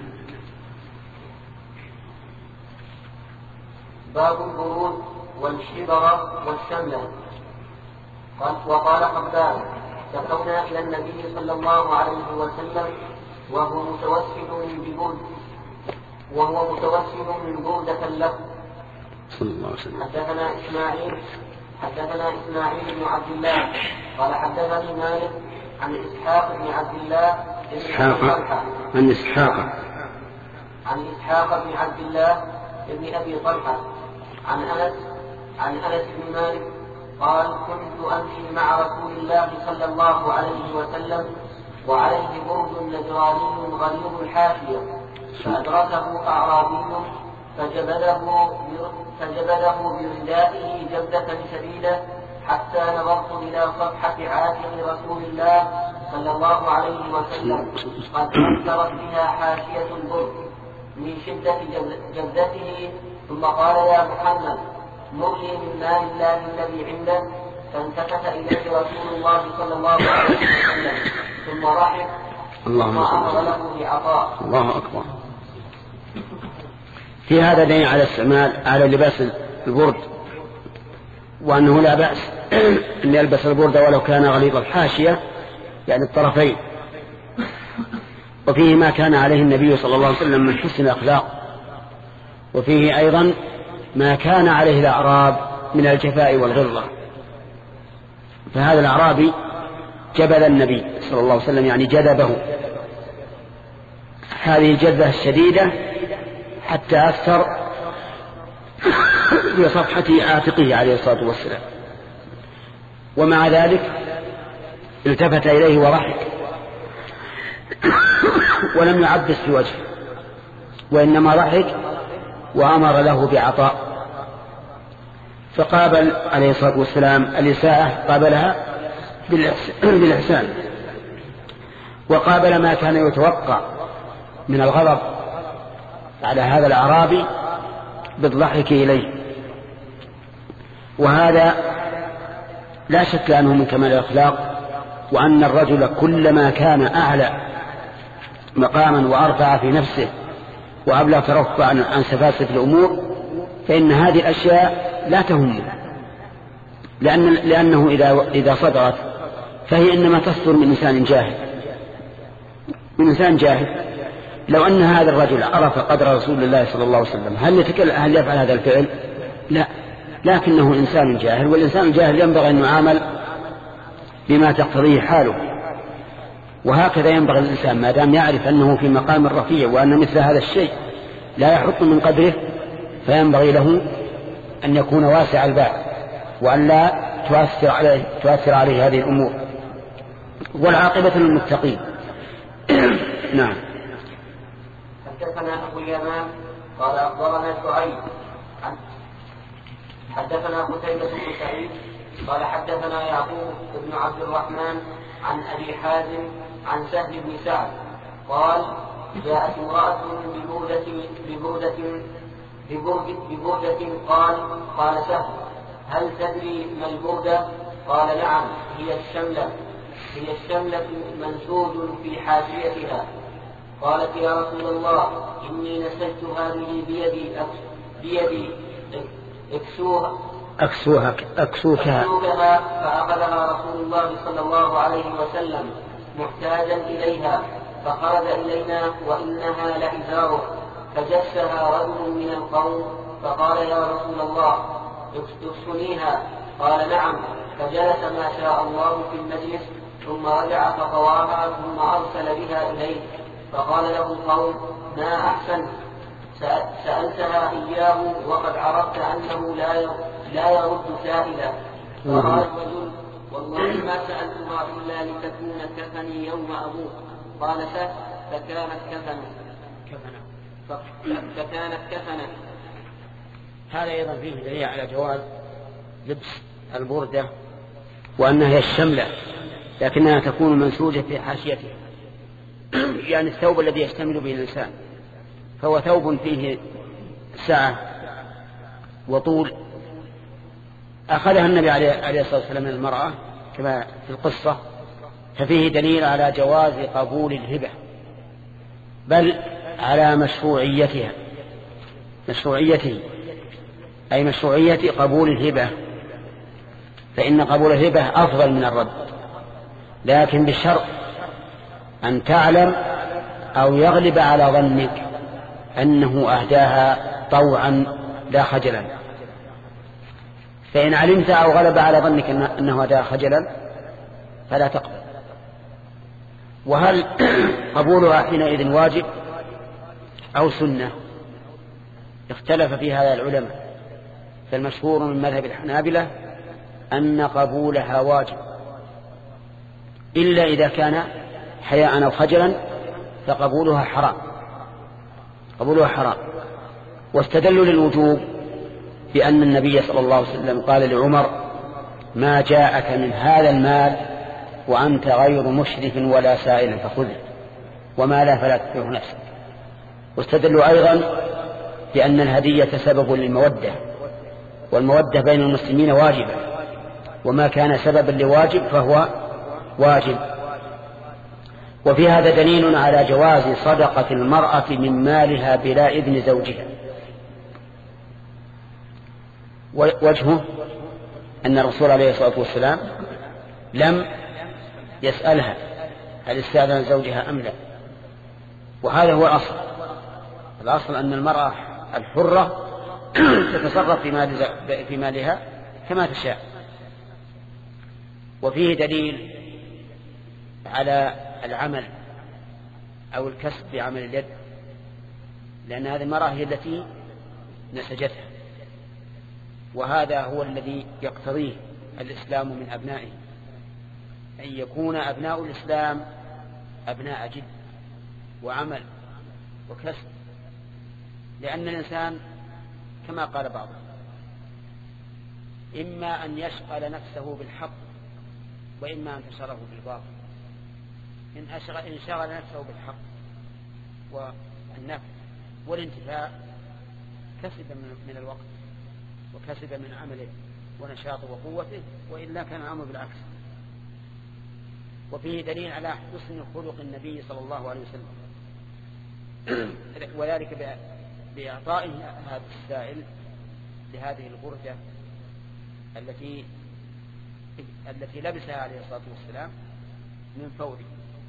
باب البرود والشبر والشملة. وقال حبان شكونا إلى النبي صلى الله عليه وسلم وهو متوسد ببرد وهو متوسد من بردة له. حدثنا إسماعيل حدثنا إسماعيل بن عبد الله قال حدثني مالك عن إسحاق بن عبد الله إسحاق عن إسحاق عن إسحاق بن عبد الله بن أبي طلحة عن أنس عن أنس بن مالك قال كنت أمشي مع رسول الله صلى الله عليه وسلم وعليه برد نجراني غليظ الحاشية، فأدركه أعرابي فجبله فجبله بردائه جبدة شديدة حتى نظرت إلى صفحة عاتق رسول الله صلى الله عليه وسلم قد أثرت بها حاشية البرد من شدة جبدته، ثم قال يا محمد مر لي من مال الله الذي عنده، فالتفت إليه رسول الله صلى الله عليه وسلم ثم ضحك ثم أمر له بعطاء. الله أكبر. في هذا دليل على استعمال على لباس البرد، وأنه لا بأس أن يلبس البرد ولو كان غليظ الحاشية يعني الطرفين. وفيه ما كان عليه النبي صلى الله عليه وسلم من حسن الأخلاق، وفيه أيضا ما كان عليه الأعراب من الجفاء والغلظة. فهذا الأعرابي جبل النبي صلى الله عليه وسلم يعني جذبه هذه الجذبة الشديدة حتى أثر بصفحة عاتقه عليه الصلاة والسلام، ومع ذلك التفت إليه وضحك ولم يعبس في وجهه، وإنما ضحك وأمر له بعطاء. فقابل عليه الصلاة والسلام الإساءة قابلها بالإحسان، وقابل ما كان يتوقع من الغضب على هذا الأعرابي بالضحك إليه. وهذا لا شك أنه من كمال الأخلاق، وأن الرجل كلما كان أعلى مقاما وأرفع في نفسه وأبلغ ترفع عن سفاسف الأمور، فإن هذه الأشياء لا تهم، لأن لأنه إذا إذا صدرت فهي إنما تصدر من إنسان جاهل من إنسان جاهل. لو أن هذا الرجل عرف قدر رسول الله صلى الله عليه وسلم هل يتكلم هل يفعل هذا الفعل؟ لا، لكنه إنسان جاهل، والإنسان الجاهل ينبغي أن يعامل بما تقتضيه حاله. وهكذا ينبغي الإنسان ما دام يعرف أنه في مقام رفيع وأن مثل هذا الشيء لا يحط من قدره، فينبغي له أن يكون واسع البال وأن لا تؤثر عليه, تؤثر عليه هذه الأمور، والعاقبة للمتقين. نعم. حدثنا أبو اليمان قال أخبرنا شعيب حدثنا قتيبة بن سعيد قال حدثنا يعقوب بن عبد الرحمن عن أبي حازم عن سهل بن سعد قال جاءت امرأة ببردة ببردة ببردة قال قال سهل هل تدري ما البردة؟ قال نعم، هي الشملة هي الشملة منسوج في حاشيتها. قالت يا رسول الله إني نسجت هذه بيدي بيدي اكسوها أكسوها أكسوكها فأخذها رسول الله صلى الله عليه وسلم محتاجا إليها، فخرج إلينا وإنها لإزاره، فجسها رجل من القوم فقال يا رسول الله اكسنيها؟ قال نعم، فجلس ما شاء الله في المجلس ثم رجع فطواها ثم أرسل بها إليه، فقال له القوم ما أحسن سألتها إياه وقد عرفت أنه لا لا يرد سائلا. فقال الرجل والله ما سألتها إلا لتكون كفني يوم أموت. قال سهل فكانت كفنا فكانت كفنا. هذا أيضا فيه دليل على جواز لبس البردة وأنها هي الشملة، لكنها تكون منسوجة في حاشيتها، يعني الثوب الذي يشتمل به الإنسان، فهو ثوب فيه سعة وطول. أخذها النبي عليه الصلاة والسلام من المرأة كما في القصة، ففيه دليل على جواز قبول الهبة، بل على مشروعيتها مشروعيته أي مشروعية قبول الهبة، فإن قبول الهبة أفضل من الرد، لكن بشرط أن تعلم أو يغلب على ظنك أنه أهداها طوعا لا خجلا. فإن علمت أو غلب على ظنك أنه أهداها خجلا فلا تقبل. وهل قبولها حينئذ واجب أو سنة؟ اختلف في هذا العلماء، فالمشهور من مذهب الحنابلة أن قبولها واجب، إلا إذا كان حياء أو خجلا فقبولها حرام قبولها حرام. واستدلوا للوجوب بأن النبي صلى الله عليه وسلم قال لعمر ما جاءك من هذا المال وأنت غير مشرف ولا سائل فخذه، وما لا فلا تكره نفسك. واستدلوا أيضا بأن الهدية سبب للمودة، والمودة بين المسلمين واجبة، وما كان سببا لواجب فهو واجب. وفي هذا دليل على جواز صدقة المرأة من مالها بلا إذن زوجها. وجهه أن الرسول عليه الصلاة والسلام لم يسألها هل استأذن زوجها أم لا، وهذا هو الأصل. الأصل أن المرأة الحرة تتصرف في, مال في مالها كما تشاء. وفيه دليل على العمل أو الكسب بعمل اليد، لأن هذه المرأة هي التي نسجتها، وهذا هو الذي يقتضيه الإسلام من أبنائه، أن يكون أبناء الإسلام أبناء جد وعمل وكسب، لأن الإنسان كما قال بعضهم إما أن يشغل نفسه بالحق وإما أن تشغله بالباطل. إن شغل نفسه بالحق والنفع والانتفاع كسب من الوقت وكسب من عمله ونشاطه وقوته، وإلا كان الأمر بالعكس. وفيه دليل على حسن خلق النبي صلى الله عليه وسلم، وذلك بإعطائه هذا السائل لهذه البردة التي التي لبسها عليه الصلاة والسلام من فوره.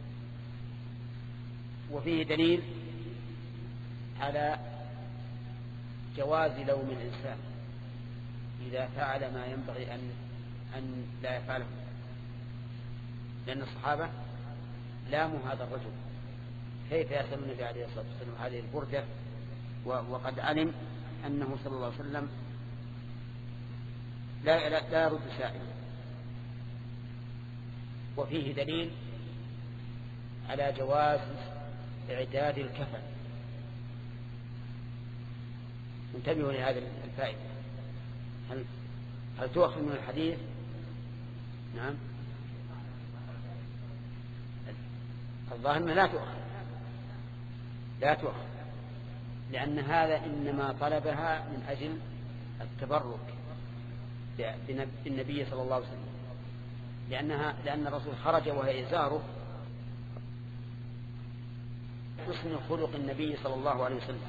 وفيه دليل على جواز لوم الإنسان إذا فعل ما ينبغي أن أن لا يفعله، لأن الصحابة لاموا هذا الرجل كيف يسأل النبي عليه الصلاة والسلام هذه البردة وقد علم أنه صلى الله عليه وسلم لا, لا, لا يرد سائلا. وفيه دليل على جواز إعداد الكفن. انتبهوا لهذه الفائدة. هل هل تؤخذ من الحديث؟ نعم، الظاهر أنها لا تؤخذ لا تؤخذ لأن هذا إنما طلبها من أجل التبرك بالنبي صلى الله عليه وسلم، لأنها لأن الرسول خرج وهي إزاره حسن خلق النبي صلى الله عليه وسلم.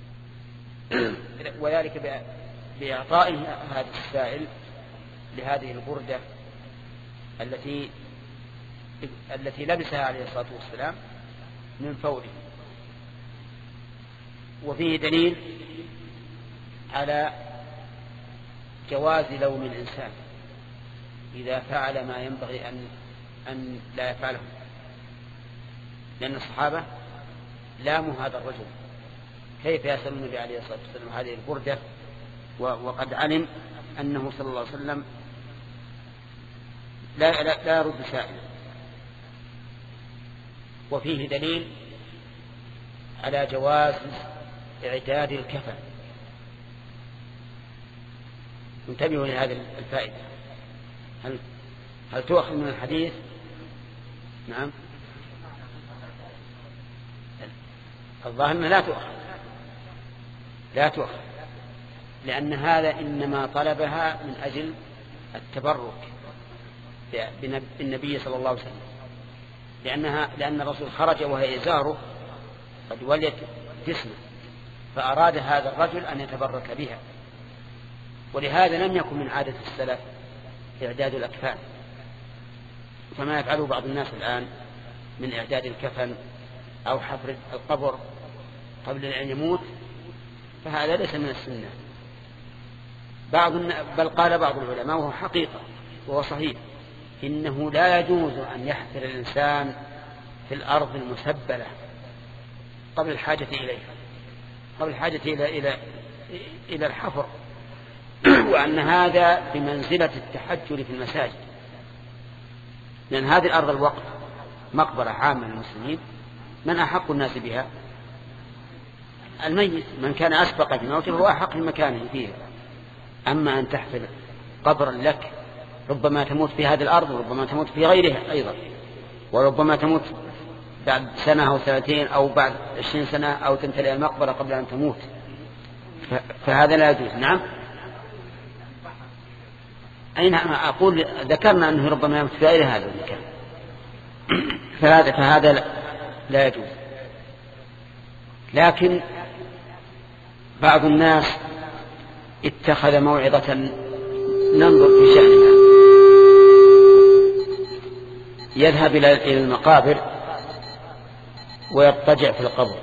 وذلك بإعطائه هذا السائل لهذه البردة التي التي لبسها عليه الصلاة والسلام من فوره. وفيه دليل على جواز لوم الإنسان إذا فعل ما ينبغي أن أن لا يفعله، لأن الصحابة لاموا هذا الرجل كيف يسأل النبي عليه الصلاة والسلام هذه البردة وقد علم أنه صلى الله عليه وسلم لا, لا, لا يرد سائلا. وفيه دليل على جواز إعداد الكفن. انتبهوا لهذه الفائدة. هل هل تؤخذ من الحديث؟ نعم، الظاهر أنها لا تؤخذ لا تؤخذ لأن هذا إنما طلبها من أجل التبرك بالنبي صلى الله عليه وسلم، لأنها لأن الرسول خرج وهي إزاره قد وليت جسمه، فأراد هذا الرجل أن يتبرك بها. ولهذا لم يكن من عادة السلف إعداد الأكفان كما يفعله بعض الناس الآن من إعداد الكفن أو حفر القبر قبل أن يموت، فهذا ليس من السنة. بعض بل قال بعض العلماء وهو حقيقة وهو صحيح إنه لا يجوز أن يحفر الإنسان في الأرض المسبلة قبل الحاجة إليها قبل الحاجة إلى إلى إلى الحفر، وأن هذا بمنزلة التحجر في المساجد، لأن هذه الأرض الوقف مقبرة عامة للمسلمين، من أحق الناس بها؟ الميت، من كان أسبق في موته هو أحق بمكانه فيها. أما أن تحفر قبرا لك ربما تموت في هذه الأرض وربما تموت في غيرها أيضا، وربما تموت بعد سنة أو سنتين أو بعد عشرين سنة أو تمتلئ المقبرة قبل أن تموت، فهذا لا يجوز. نعم، أي نعم، أقول ذكرنا أنه ربما يموت في غير هذا المكان، فهذا فهذا لا, لا يجوز. لكن بعض الناس اتخذ موعظة ننظر في شأنها، يذهب إلى المقابر ويضطجع في القبر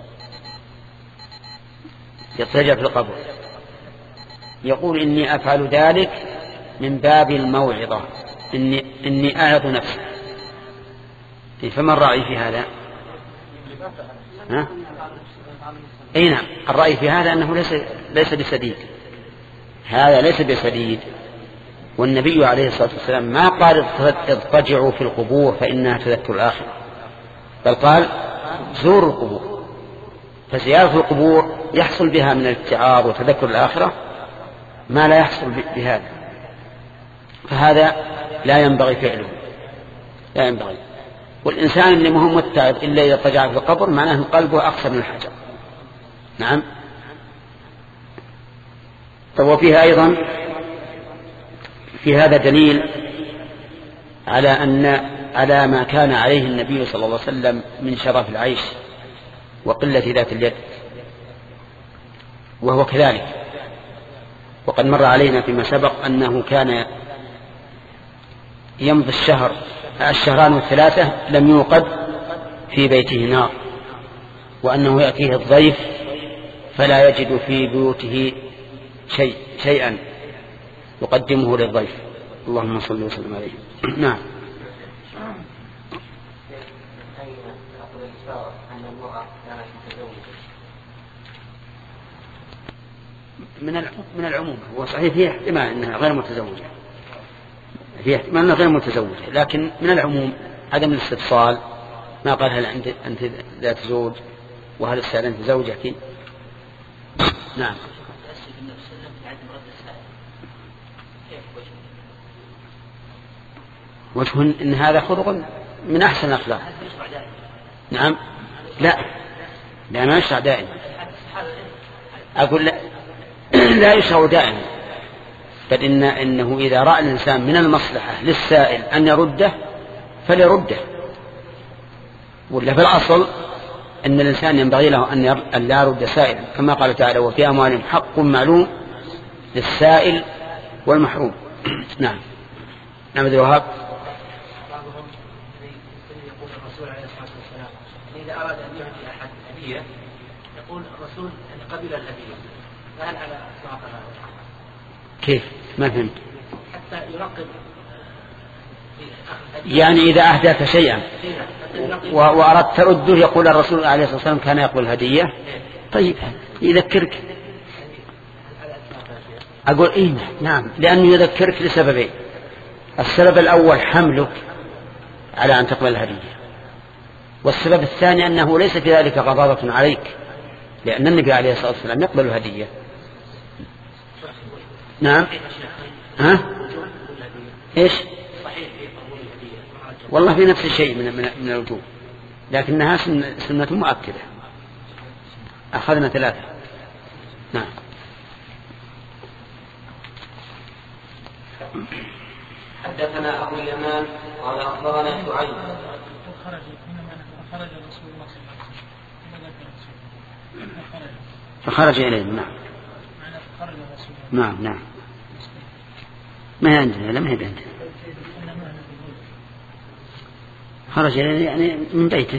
يضطجع في القبر يقول إني أفعل ذلك من باب الموعظة، إني, إني أعظ نفسي. فما الرأي في هذا؟ ها؟ أي نعم، الرأي في هذا أنه ليس, ليس بسديد، هذا ليس بسديد. والنبي عليه الصلاة والسلام ما قال اضطجعوا في القبور فإنها تذكر الآخرة، بل قال زوروا القبور، فزيارة القبور يحصل بها من الاتعاظ وتذكر الآخرة ما لا يحصل بهذا، فهذا لا ينبغي فعله، لا ينبغي. والإنسان اللي مهم متعب إلا إذا اضطجع في القبر معناه قلبه أقسى من الحجر. نعم. وفيها أيضا في هذا دليل على أن على ما كان عليه النبي صلى الله عليه وسلم من شرف العيش وقلة ذات اليد، وهو كذلك. وقد مر علينا فيما سبق أنه كان يمضي الشهر الشهران والثلاثة لم يوقد في بيته نار، وأنه يأتيه الضيف فلا يجد في بيوته شيء شيئا يقدمه للضيف. اللهم صل وسلم عليه. نعم. من من العموم هو صحيح فيه احتمال أنها غير متزوجة، فيه احتمال أنها غير متزوجة، لكن من العموم عدم الاستفصال. ما قال هل أنت أنت ذات زوج وهل استأذنت زوجك. نعم. وجه إن هذا خلق من أحسن الأخلاق. نعم. لا لا ما يشرع دائما. أقول لا, لا يشرع دائما، بل إن إنه إذا رأى الإنسان من المصلحة للسائل أن يرده فليرده، ولا في الأصل أن الإنسان ينبغي له أن لا يرد سائلا، كما قال تعالى وفي أموالهم حق معلوم للسائل والمحروم. نعم. نعم. ذي وهاب. إذا أراد أن يهدي أحد هدية يقول الرسول أن قبل الهدية، فهل على إطلاق هذا؟ كيف؟ ما فهمت. حتى يرقب يعني إذا أهداك شيئا وأردت ترده يقول الرسول عليه الصلاة والسلام كان يقبل الهدية. طيب يذكرك. أقول إيه نعم، لأنه يذكرك لسببين. السبب الأول حملك على أن تقبل الهدية، والسبب الثاني أنه ليس في ذلك غضاضة عليك، لأن النبي عليه الصلاة والسلام يقبل الهدية. نعم. ها؟ إيش؟ والله في نفس الشيء من من الوجوه، لكنها سنة مؤكدة. أخذنا ثلاثة. نعم. حدثنا أبو اليمان قال أخبرنا شعيب. فخرج إليه. نعم. نعم. نعم. ما هي عندنا، لا ما هي عندنا. خرج إليه يعني من بيته.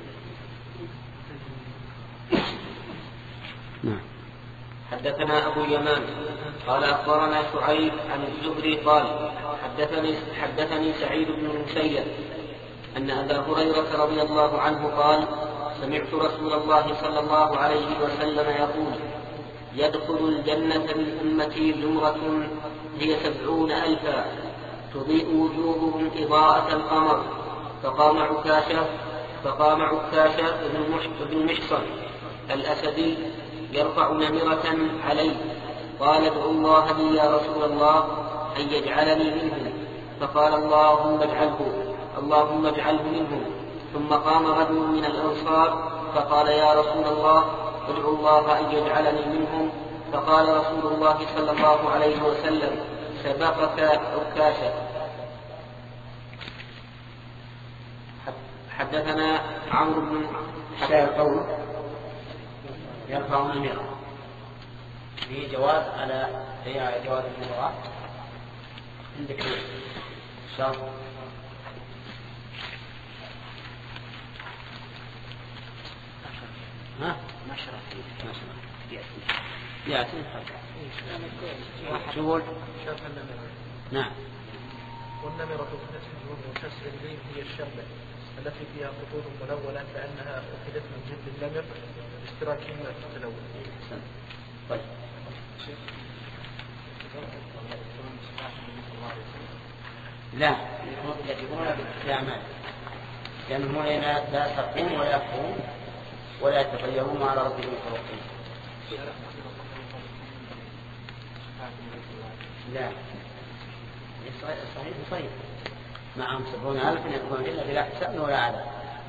نعم. حدثنا أبو اليمان قال أخبرنا شعيب عن الزهري قال حدثني, حدثني سعيد بن المسيب أن أبا هريرة رضي الله عنه قال سمعت رسول الله صلى الله عليه وسلم يقول يدخل الجنة من أمتي زمرة هي سبعون ألفا تضيء وجوههم إضاءة القمر. فقام عكاشة فقام عكاشة بن محصن الأسدي يرفع نمرة عليه قال ادعو الله لي يا رسول الله أن يجعلني منهم، فقال اللهم اجعله اللهم اجعله منهم. ثم قام رجل من الأنصار فقال يا رسول الله ادعو الله أن يجعلني منهم، فقال رسول الله صلى الله عليه وسلم سبقك عكاشة. حدثنا عمرو بن القول يرفع النمرة في جواز على هي جواز النمرات عندك شرط. ها ما شرط ما شرط يأتي شغل. نعم. والنمرة بنفس الجنوب وكسر الجيم هي الشمة التي فيها خطوط ملونة لأنها أخذت من جلد النمر اشتراكهما في التلون. طيب. لا يكون بالأعمال، لأنهم لا يسرقون ولا يكفرون ولا يتغيرون على ربهم يتوكلون. لا صحيح صحيح معهم سبعون ألف يكون إلا بلا حساب ولا عذاب.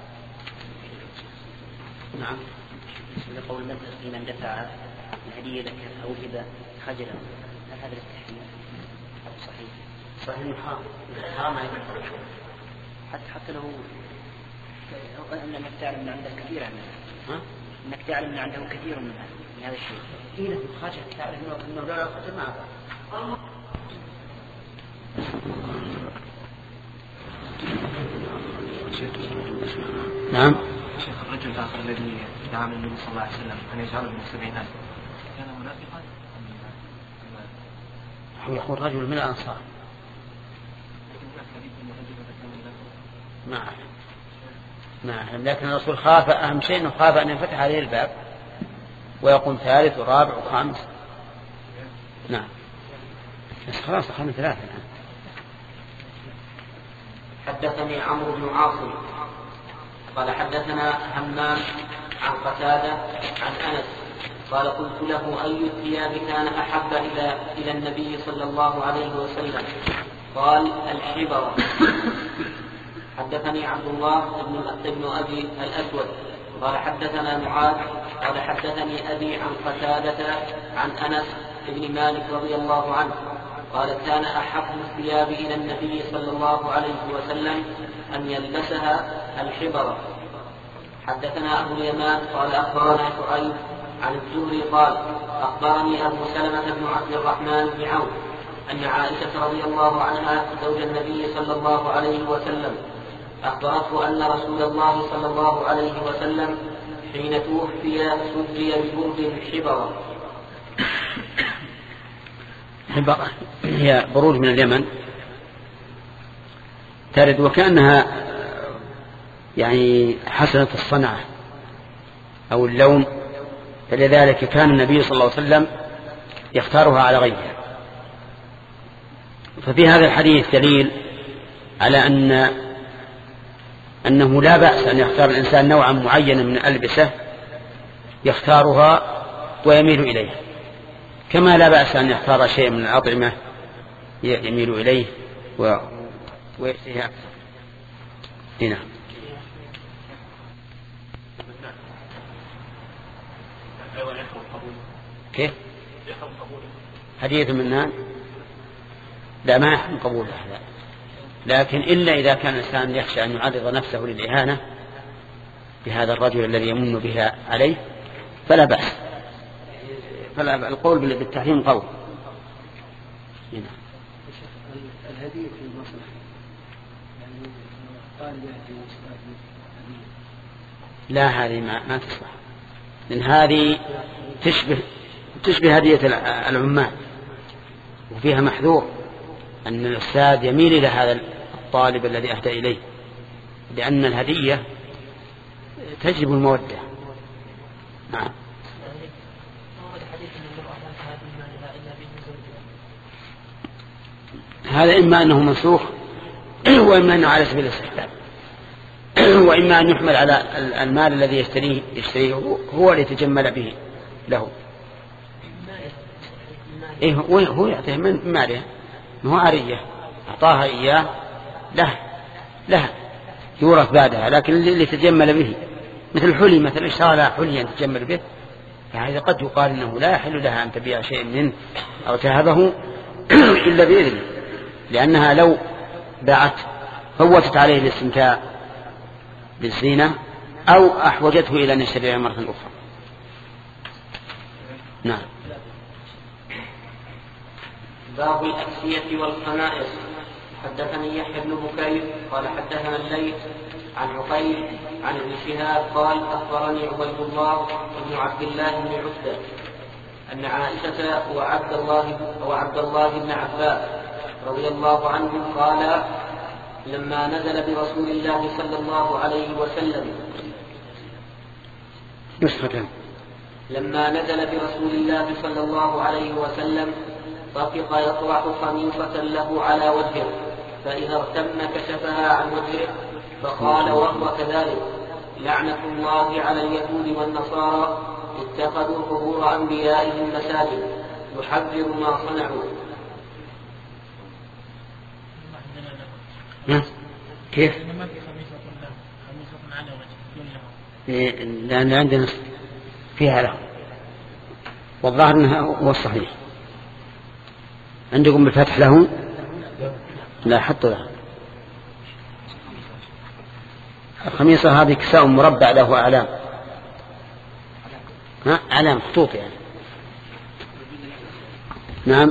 نعم. لقول من دفع الهدية لك أو هبة خجلا هل هذا الاستحلال صحيح؟ صحيح حرام عليك حتى حتى لو لم تعلم من عندك كثير عنه. ها؟ انك تعلم ان عنده كثير من هذا الشيء. إيه له خشية تعرف انه لا خشية ما نعم. شيخ الرجل الآخر الذي دعا من النبي صلى الله عليه وسلم أن يجعله من السبعينات كان منافقا؟ هو يقول رجل من الأنصار. ما أعلم ما أعلم لكن الرسول خاف أهم شيء أنه خاف أن ينفتح عليه الباب ويقوم ثالث ورابع وخامس. نعم بس خلاص أخذنا ثلاثة الآن. حدثني عمرو بن عاصم قال حدثنا همام عن قتادة عن أنس قال قلت له أي الثياب كان أحب إلى إلى النبي صلى الله عليه وسلم؟ قال الحبر. حدثني عبد الله بن أبي الأسود قال حدثنا معاذ قال حدثني أبي عن قتادة عن أنس بن مالك رضي الله عنه قال كان أحب الثياب إلى النبي صلى الله عليه وسلم أن يلبسها الحبر. حدثنا أبو اليمان قال أخبرنا شعيب عن الزهري قال أخبرني أبو سلمة بن عبد الرحمن بن عوف أن عائشة رضي الله عنها زوج النبي صلى الله عليه وسلم أخبرته أن رسول الله صلى الله عليه وسلم حين توفي سجي ببرد حبر. حبر هي برود من اليمن ترد وكأنها يعني حسنة الصنعة أو اللون، فلذلك كان النبي صلى الله عليه وسلم يختارها على غيرها. ففي هذا الحديث دليل على أن أنه لا بأس أن يختار الإنسان نوعا معينا من الألبسة يختارها ويميل إليها، كما لا بأس أن يختار شيء من الأطعمة يميل إليه و... ويشتهي أكثر. هنا كيف حديث منان لا ما يحرم قبوله، لكن إلا إذا كان الإنسان يخشى أن يعرض نفسه للإهانة بهذا الرجل الذي يمن بها عليه فلا بأس، فلا القول بالتحريم قول. هنا الهدية في المصلحة يعني قال لا هذه ما, ما تصلح، لأن هذه تشبه تشبه هدية العمال وفيها محذور أن الأستاذ يميل إلى هذا الطالب الذي أهدى إليه، لأن الهدية تجلب المودة. نعم. هذا إما أنه منسوخ وإما أنه على سبيل الاستحباب، وإما أن يحمل على المال الذي يشتريه يشتريه هو ليتجمل به له. إيه هو يعطيه من ماله، ما هو عارية أعطاها إياه له لها يورث بعدها، لكن اللي تجمل به مثل حلي مثل اشترى لها حليا تجمل به، فهذا قد يقال إنه لا يحل لها أن تبيع شيء منه أو تهبه إلا بإذنه، لأنها لو باعت فوتت عليه الاستمتاع بالزينة أو أحوجته إلى أن يشتريها مرة أخرى. نعم. باب الأكسية والخنائص. حدثني يحيى بن بكير قال حدثنا الليث عن عقيل عن ابن شهاب قال أخبرني عبيد الله بن عبد الله بن عتبة أن عائشة وعبد الله وعبد الله بن عباس رضي الله عنهم قال لما نزل برسول الله صلى الله عليه وسلم نسخة لما نزل برسول الله صلى الله عليه وسلم طفق يطرح خميصة له على وجهه، فإذا ارتم كشفها عن وجهه، فقال وهو كذلك لعنة الله على اليهود والنصارى اتخذوا قبور أنبيائهم مساجد يحذر ما صنعوا. كيف؟ لأن عندنا فيها له، والظاهر أنها هو الصحيح. عندكم بالفتح له؟ لا حط له. الخميصة هذه كساء مربع له أعلام، ها علامة خطوط يعني. نعم.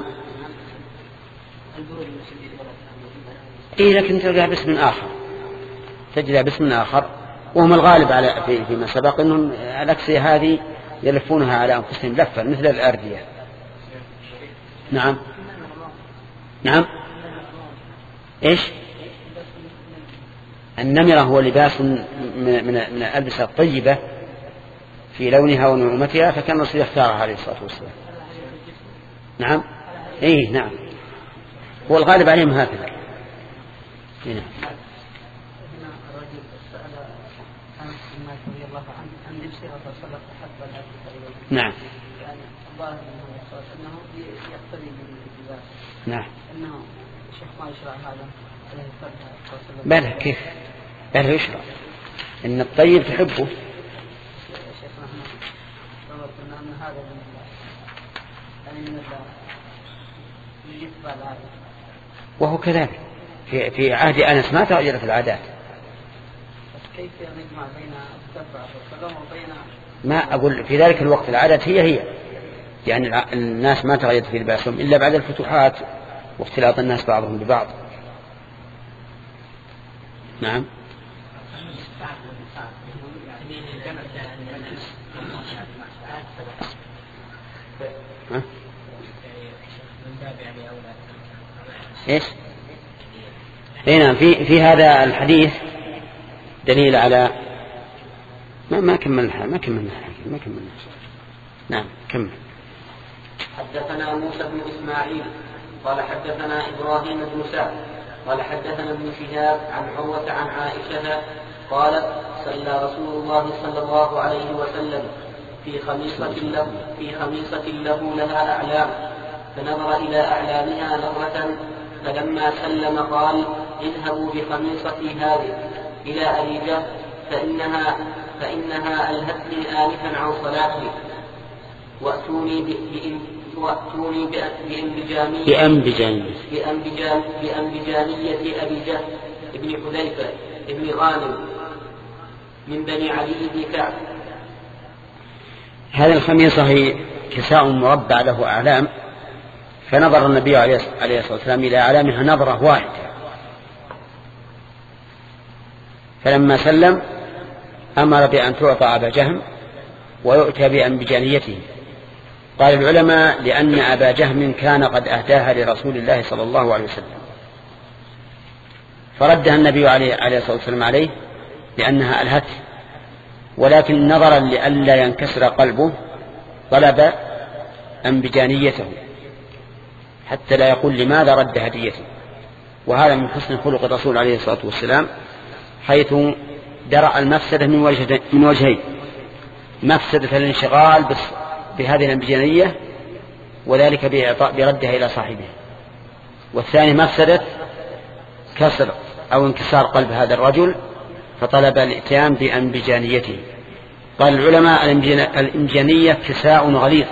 إيه لكن تلقى باسم آخر، تجدها باسم آخر، وهم الغالب على في فيما سبق أنهم الأكسية هذه يلفونها على أنفسهم لفة مثل الأردية. نعم نعم. إيش؟ النمرة هو لباس من من الألبسة الطيبة في لونها ونعومتها، فكان الرسول يختارها عليه الصلاة والسلام. نعم. إيه نعم، هو الغالب عليهم هكذا. هنا نعم نعم. بلى كيف بلى يشرع إن الطيب تحبه. وهو كذلك في في عهد أنس ما تغيرت العادات. كيف نجمع بين التبع وبين ما أقول في ذلك الوقت العادات هي هي يعني الناس ما تغيرت في لباسهم إلا بعد الفتوحات واختلاط الناس بعضهم ببعض. نعم. ها؟ إيش؟ هنا في في هذا الحديث دليل على ما ما كملنا ما كملنا ما كملنا. نعم كمل. حدثنا موسى بن إسماعيل قال حدثنا إبراهيم بن سعد قال حدثنا ابن شهاب عن عروة عن عائشة قالت صلى رسول الله صلى الله عليه وسلم في خميصة له في خميصة له لها أعلام فنظر إلى أعلامها نظرة فلما سلم قال اذهبوا بخميصتي هذه إلى أبي جهل فإنها فإنها ألهتني آنفا عن صلاتي وأتوني وأتوني بأنبجانية بأنبجانية أبي جهل ابن حذيفة ابن غانم من بني علي بن كعب. هذه الخميصة هي كساء مربع له أعلام، فنظر النبي عليه الصلاة والسلام إلى أعلامها نظرة واحدة، فلما سلم أمر بأن تعطى أبا جهم ويؤتى بأنبجانيته. قال العلماء لأن أبا جهم كان قد أهداها لرسول الله صلى الله عليه وسلم، فردها النبي عليه الصلاة والسلام عليه لأنها ألهته، ولكن نظرا لئلا ينكسر قلبه طلب أنبجانيته حتى لا يقول لماذا رد هديته. وهذا من حسن خلق الرسول عليه الصلاة والسلام، حيث درع المفسدة من وجه من وجهين: مفسدة الانشغال بهذه الأنبجانية وذلك بإعطاء بردها إلى صاحبه، والثاني مفسدة كسر أو انكسار قلب هذا الرجل فطلب الإتيان بأنبجانيته. قال العلماء الأنبجانية كساء غليظ،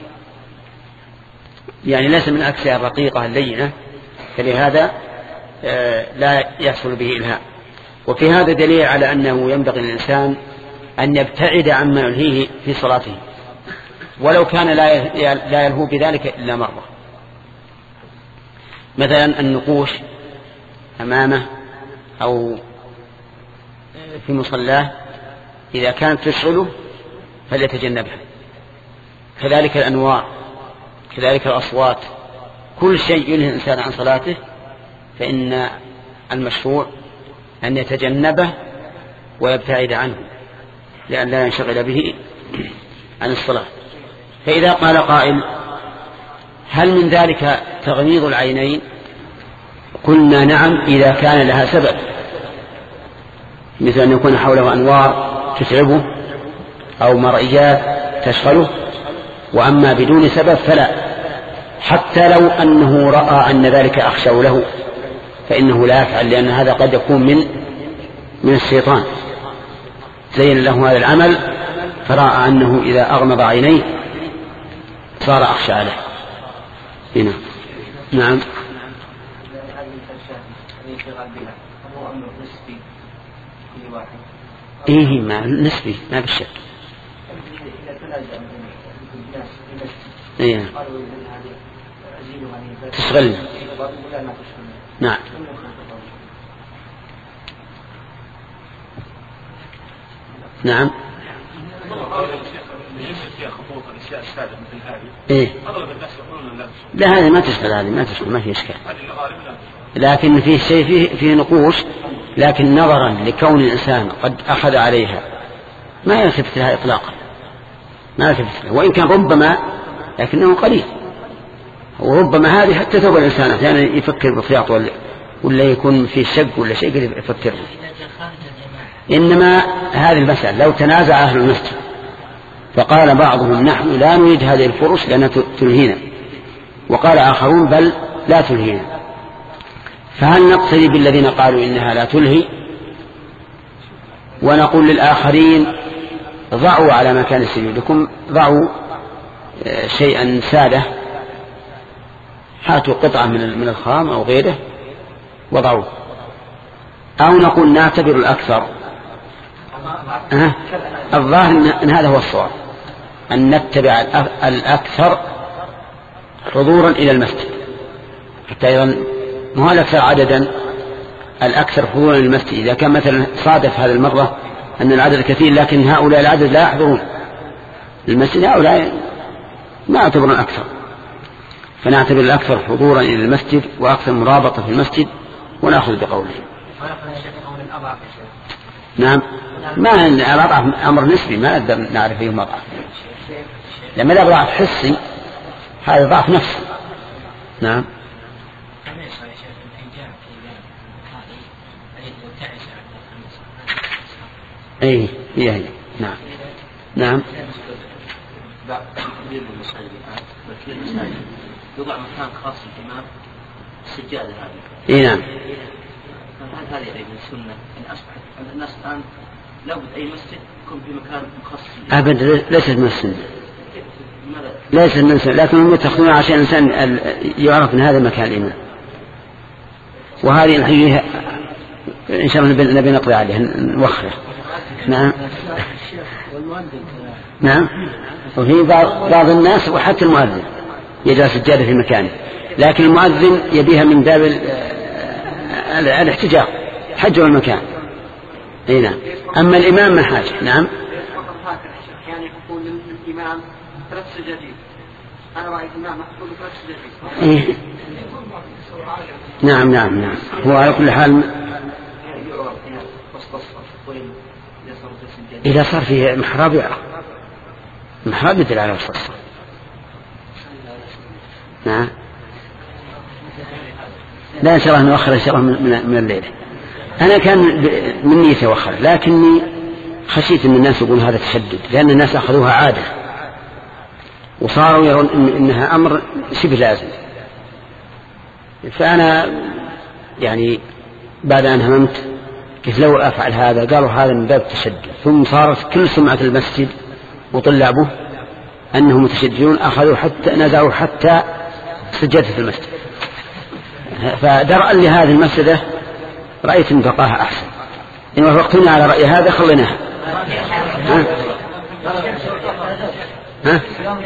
يعني ليس من أكساء الرقيقة اللينة، فلهذا لا يحصل به إلهاء. وفي هذا دليل على أنه ينبغي للإنسان أن يبتعد عما يلهيه في صلاته، ولو كان لا يلهو بذلك إلا مرة. مثلا النقوش أمامه أو في مصلاه إذا كانت تشغله فليتجنبها، كذلك الأنوار، كذلك الأصوات، كل شيء يلهي الإنسان عن صلاته فإن المشروع أن يتجنبه ويبتعد عنه لأن لا ينشغل به عن الصلاة. فإذا قال قائل هل من ذلك تغميض العينين؟ قلنا نعم إذا كان لها سبب، مثل أن يكون حوله أنوار تتعبه أو مرئيات تشغله، وأما بدون سبب فلا، حتى لو أنه رأى أن ذلك أخشى له فإنه لا يفعل، لأن هذا قد يكون من من الشيطان زين له هذا العمل فرأى أنه إذا أغمض عينيه صار أخشى عليه. هنا نعم. إيه ما نسبي ما بالشك. إيه. تشغل. نعم. نعم. إيه. لا هذه ما تشغل، هذه ما تشغل، ما في إشكال. لكن فيه شيء فيه, فيه نقوش، لكن نظرا لكون الإنسان قد أخذ عليها ما يلتفت لها إطلاقا، ما يلتفت لها، وإن كان ربما لكنه قليل. وربما هذه حتى توب الإنسان أحيانا يعني يفكر بخياط ولا, ولا يكون في شق ولا شيء قد يفكر. إنما هذه المسألة لو تنازع أهل المسجد فقال بعضهم نحن لا نريد هذه الفرش لأنها تلهينا، وقال آخرون بل لا تلهينا، فهل نقتدي بالذين قالوا إنها لا تلهي ونقول للآخرين ضعوا على مكان سجودكم، ضعوا شيئا سادة، هاتوا قطعة من الخام أو غيره وضعوه، أو نقول نعتبر الأكثر؟ أه؟ الظاهر أن هذا هو الصواب، أن نتبع الأكثر حضورا إلى المسجد، حتى أيضا مو الأكثر عددا، الأكثر حضورا إلى المسجد. إذا كان مثلا صادف هذه المرة أن العدد كثير لكن هؤلاء العدد لا يحضرون المسجد، هؤلاء ما يعتبرون الأكثر، فنعتبر الأكثر حضورا إلى المسجد وأكثر مرابطة في المسجد ونأخذ بقوله. نعم، ما الأضعف أمر نسبي، ما نقدر نعرف فيه أضعف، لما لا ضعف حسي هذا ضعف نفسي. نعم. اي هي هي. نعم. نعم. يضع مكان خاص للإمام السجادة هذه. اي نعم. هذه أيضا السنة أن أصبحت الناس الآن لابد أي مسجد يكون في مكان مخصص. أبدا ليست من السنة، ليست من السنة، لكن هم يتخذون عشان الإنسان يعرف أن هذا مكان الإمام. وهذه الحقيقة إن شاء الله نبي نقضي عليها نوخره. نعم. نعم. وفي بعض الناس وحتى المؤذن يجعل سجادة في مكانه، لكن المؤذن يبيها من باب الاحتجاج، حجر المكان. اي نعم. اما الامام ما حاجه. نعم. يعني يقول للامام ثلاث سجادين، انا رايت الامام يقول ثلاث سجادين. إيه؟ نعم نعم نعم. هو على كل حال اذا صار فيه محراب يعرف، محراب يدل على الصف. نعم. لا إن شاء الله نؤخر إن شاء الله من, من الليلة. أنا كان مني يتوخر، لكني خشيت أن الناس يقولون هذا تشدد، لأن الناس أخذوها عادة وصاروا يرون إن إنها أمر شبه لازم. فأنا يعني بعد أن هممت كيف لو أفعل هذا، قالوا هذا من باب التشدد، ثم صارت كل سمعة المسجد وطلابه أنهم متشددون، أخذوا حتى نزعوا حتى سجادة في المسجد. فدرءا لهذه المسألة رأيت أن بقاها أحسن، إن وافقتني على رأي هذا خليناها. ها؟ ها؟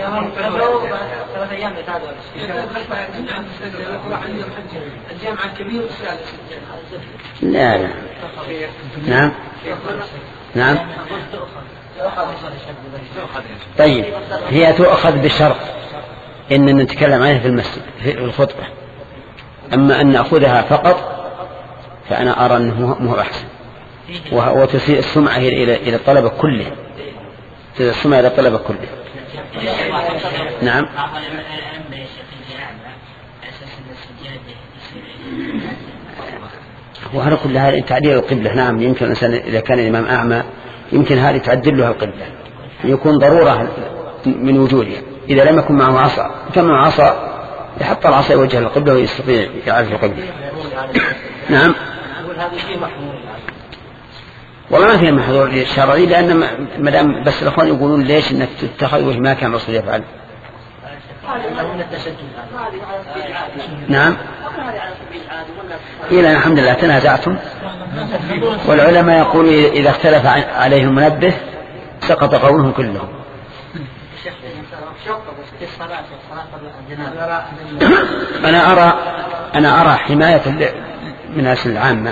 لا لا. نعم نعم. طيب هي تؤخذ بشرط إن نتكلم عنها في المسجد في الخطبة، أما أن نأخذها فقط فأنا أرى أنه مو أحسن، وتسيء السمعة إلى إلى الطلبة كله، تسيء السمعة إلى الطلبة كله. نعم. وعلى كل هذا تعديل القبلة. نعم، يمكن الإنسان إذا كان الإمام أعمى يمكن هذه تعدل له القبلة، يكون ضرورة من وجوده. إذا لم يكن معه عصا، كان معه عصا يحط العصا يوجه القبلة ويستطيع يعرف القبلة. نعم. والله ما فيها محظور الشرعي، لأن مدام بس الأخوان يقولون ليش إنك تتخذ وجه ما كان الرسول يفعل. نعم. إلى الحمد لله تنازعتم، والعلماء يقولون إذا اختلف عليهم منبه سقط قولهم كلهم. في الصلاة صلاة الجنازة. أنا أرى أنا أرى حماية من الناس العامة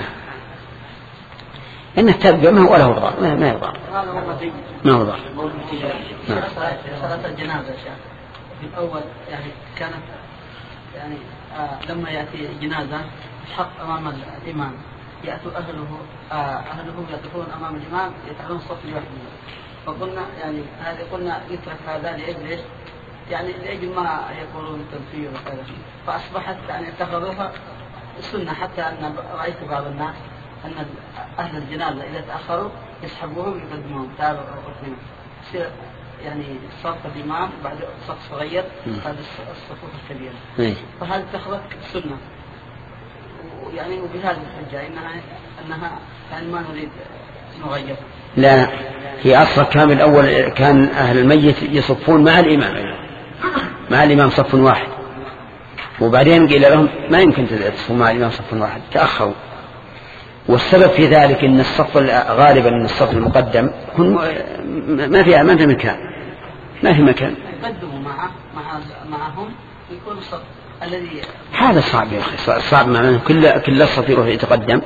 إن التبع ما هو له ضرر ما ما يضر ما هو ضرر. صلاة الجنازة في الأول يعني كانت يعني آه لما يأتي جنازة يحط أمام الإمام يأتوا أهله آه أهله يقفون أمام الإمام يتعلون صف لوحده. فقلنا يعني هذا قلنا يترك هذا لأجل يعني لأجل ما يقولون التنفيذ وكذا. فأصبحت يعني اتخذوها سنة حتى أن رأيت بعض الناس أن أهل الجنازة إذا تأخروا يسحبوهم ويقدموهم تابع وقفنا يصير يعني صف الإمام بعد صف صغير هذا الصفوف الكبيرة. فهذا اتخذت سنة يعني وبهذه الحجة إنها أنها يعني ما نريد نغير. لا هي أصلا كان الأول كان أهل الميت يصفون مع الإمام مع الإمام صف واحد وبعدين قيل لهم ما يمكن تصفوا مع الإمام صف واحد تأخروا. والسبب في ذلك إن الصف غالبا إن الصف المقدم ما فيها ما في مكان ما في مكان يقدموا معه مع معهم يكون الصف الذي هذا صعب يا أخي صعب معناه كل كل الصف يروح يتقدم.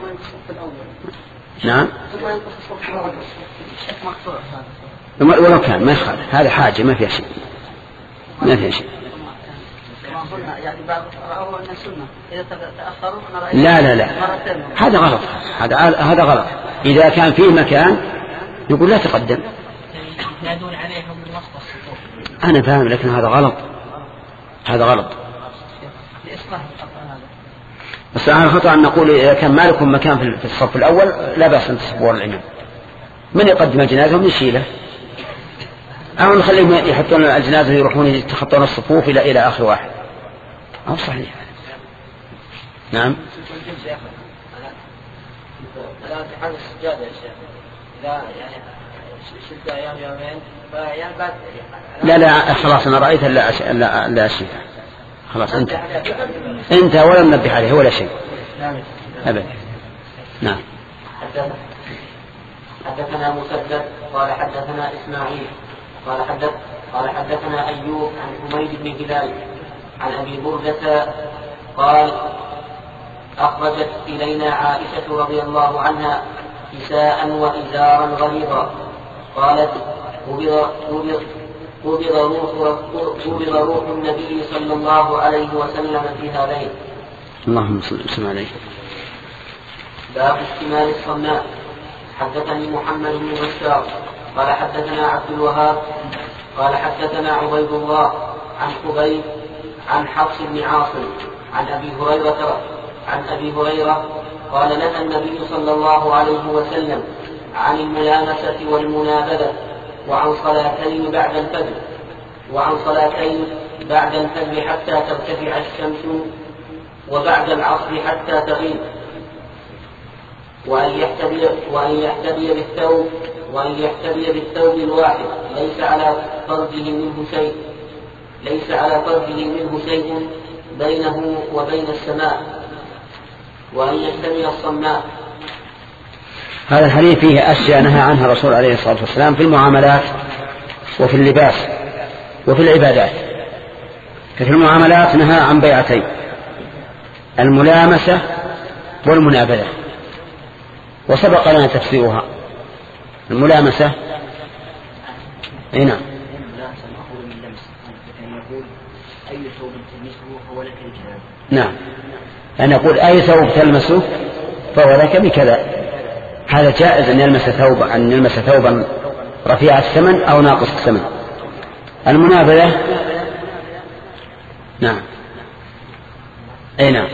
نعم ولو كان ما يخالف هذا حاجة ما فيها شيء ما فيها شيء. لا لا لا هذا غلط هذا هذا غلط. إذا كان فيه مكان يقول لا تقدم. أنا فاهم لكن هذا غلط هذا غلط. بس أنا خطأ أن نقول إذا كان ما لكم مكان في الصف الأول لا بأس أن تصبوا الإمام. من يقدم الجنازة ومن يشيله أو نخليهم يحطون الجنازة يروحون يتخطون الصفوف إلى إلى آخر واحد أو صحيح. نعم الآن في حال السجادة يا شيخ إذا يعني شدة أيام يومين فيعني بعد لا لا خلاص أنا رأيت لا أش... لا لا شيء خلاص أنت أنت ولا ننبه عليه ولا شيء أبدا. نعم حدثنا مسدد قال حدثنا إسماعيل قال حدث قال حدثنا أيوب عن حميد بن هلال عن أبي بردة قال أخرجت إلينا عائشة رضي الله عنها كساء وإزارا غليظا قالت قبض روح قبض روح النبي صلى الله عليه وسلم في هذين. اللهم صل وسلم عليه. باب اشتمال الصماء. حدثني محمد بن بشار قال حدثنا عبد الوهاب قال حدثنا عبيد الله عن خبيب عن حفص بن عاصم عن أبي هريرة عن أبي هريرة قال نهى النبي صلى الله عليه وسلم عن الملامسة والمنابذة وعن صلاتين بعد الفجر وعن صلاتين بعد الفجر حتى ترتفع الشمس وبعد العصر حتى تغيب وأن يحتبي وأن يحتبي بالثوب وأن يحتبي بالثوب الواحد ليس على فرجه منه شيء ليس على فرجه منه شيء بينه وبين السماء وأن يحتمي الصماء. هذا الحديث فيه أشياء نهى عنها الرسول عليه الصلاة والسلام في المعاملات وفي اللباس وفي العبادات. ففي المعاملات نهى عن بيعتين الملامسة والمنابذة وسبق لنا تفسيرها. الملامسة اي نعم نعم أن يقول أي ثوب تلمسه فهو لك بكذا. هذا جائز أن يلمس ثوب أن يلمس ثوبا رفيع الثمن أو ناقص الثمن. المنابذة نعم أي نعم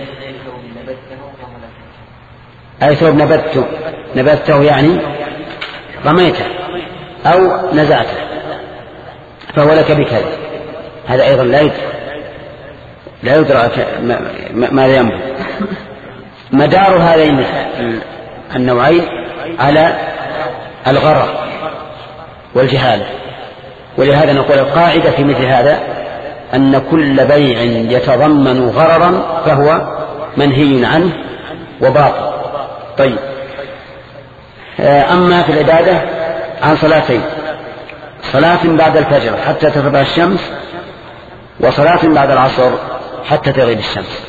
أي ثوب نبذته نبذته يعني رميته أو نزعته فهو لك بكذا. هذا أيضا لا يدرى لا يدرى ماذا ينبغي. مدار هذين النوعين على الغرر والجهالة. ولهذا نقول القاعدة في مثل هذا أن كل بيع يتضمن غررا فهو منهي عنه وباطل. طيب أما في العبادة عن صلاتين صلاة بعد الفجر حتى ترتفع الشمس، وصلاة بعد العصر حتى تغيب الشمس.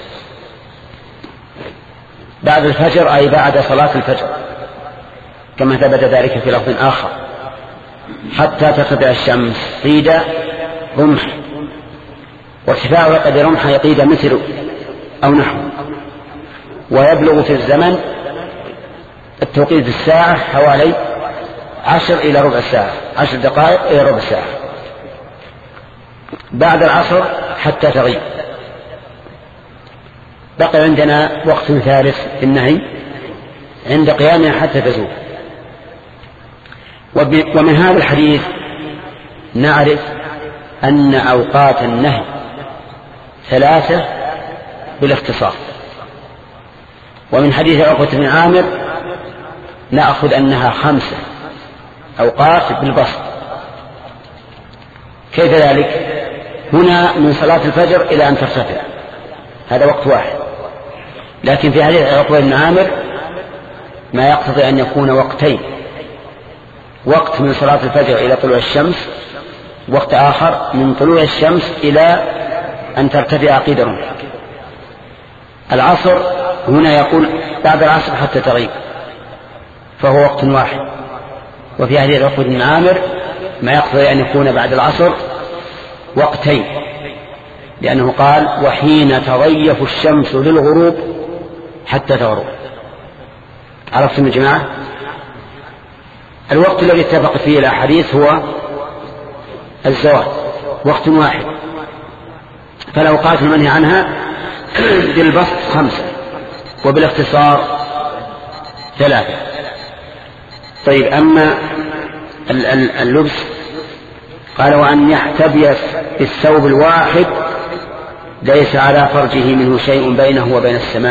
بعد الفجر أي بعد صلاة الفجر، كما ثبت ذلك في لفظ آخر: حتى ترتفع الشمس قيد رمح، وارتفاع قدر رمح يقيد مثل أو نحو، ويبلغ في الزمن التوقيت الساعة حوالي عشر إلى ربع ساعة، عشر دقائق إلى ربع ساعة. بعد العصر حتى تغيب. بقي عندنا وقت ثالث في النهي عند قيامها حتى تزول. ومن هذا الحديث نعرف أن أوقات النهي ثلاثة بالاختصار. ومن حديث عقبة بن عامر نأخذ أنها خمسة أوقات بالبسط. كيف ذلك؟ هنا من صلاة الفجر إلى أن ترتفع، هذا وقت واحد. لكن في حديث عقبة بن عامر ما يقتضي أن يكون وقتين: وقت من صلاة الفجر إلى طلوع الشمس، وقت آخر من طلوع الشمس إلى أن ترتفع قيد رمح. العصر هنا يقول بعد العصر حتى تغيب، فهو وقت واحد. وفي حديث عقبة بن عامر ما يقتضي أن يكون بعد العصر وقتين، لأنه قال: وحين تضيف الشمس للغروب حتى تغرب. عرفتم يا جماعة؟ الوقت الذي اتفق فيه الأحاديث هو الزوال، وقت واحد. فالأوقات المنهي عنها بالبسط خمسة وبالاختصار ثلاثة. طيب، أما اللبس قال: وأن يحتبي بالثوب الواحد ليس على فرجه منه شيء بينه وبين السماء.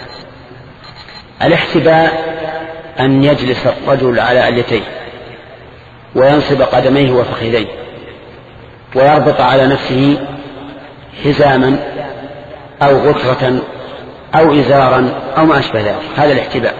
الاحتباء أن يجلس الرجل على أليتيه وينصب قدميه وفخذيه ويربط على نفسه حزاما أو غترة أو إزارا أو ما أشبه ذلك، هذا الاحتباء.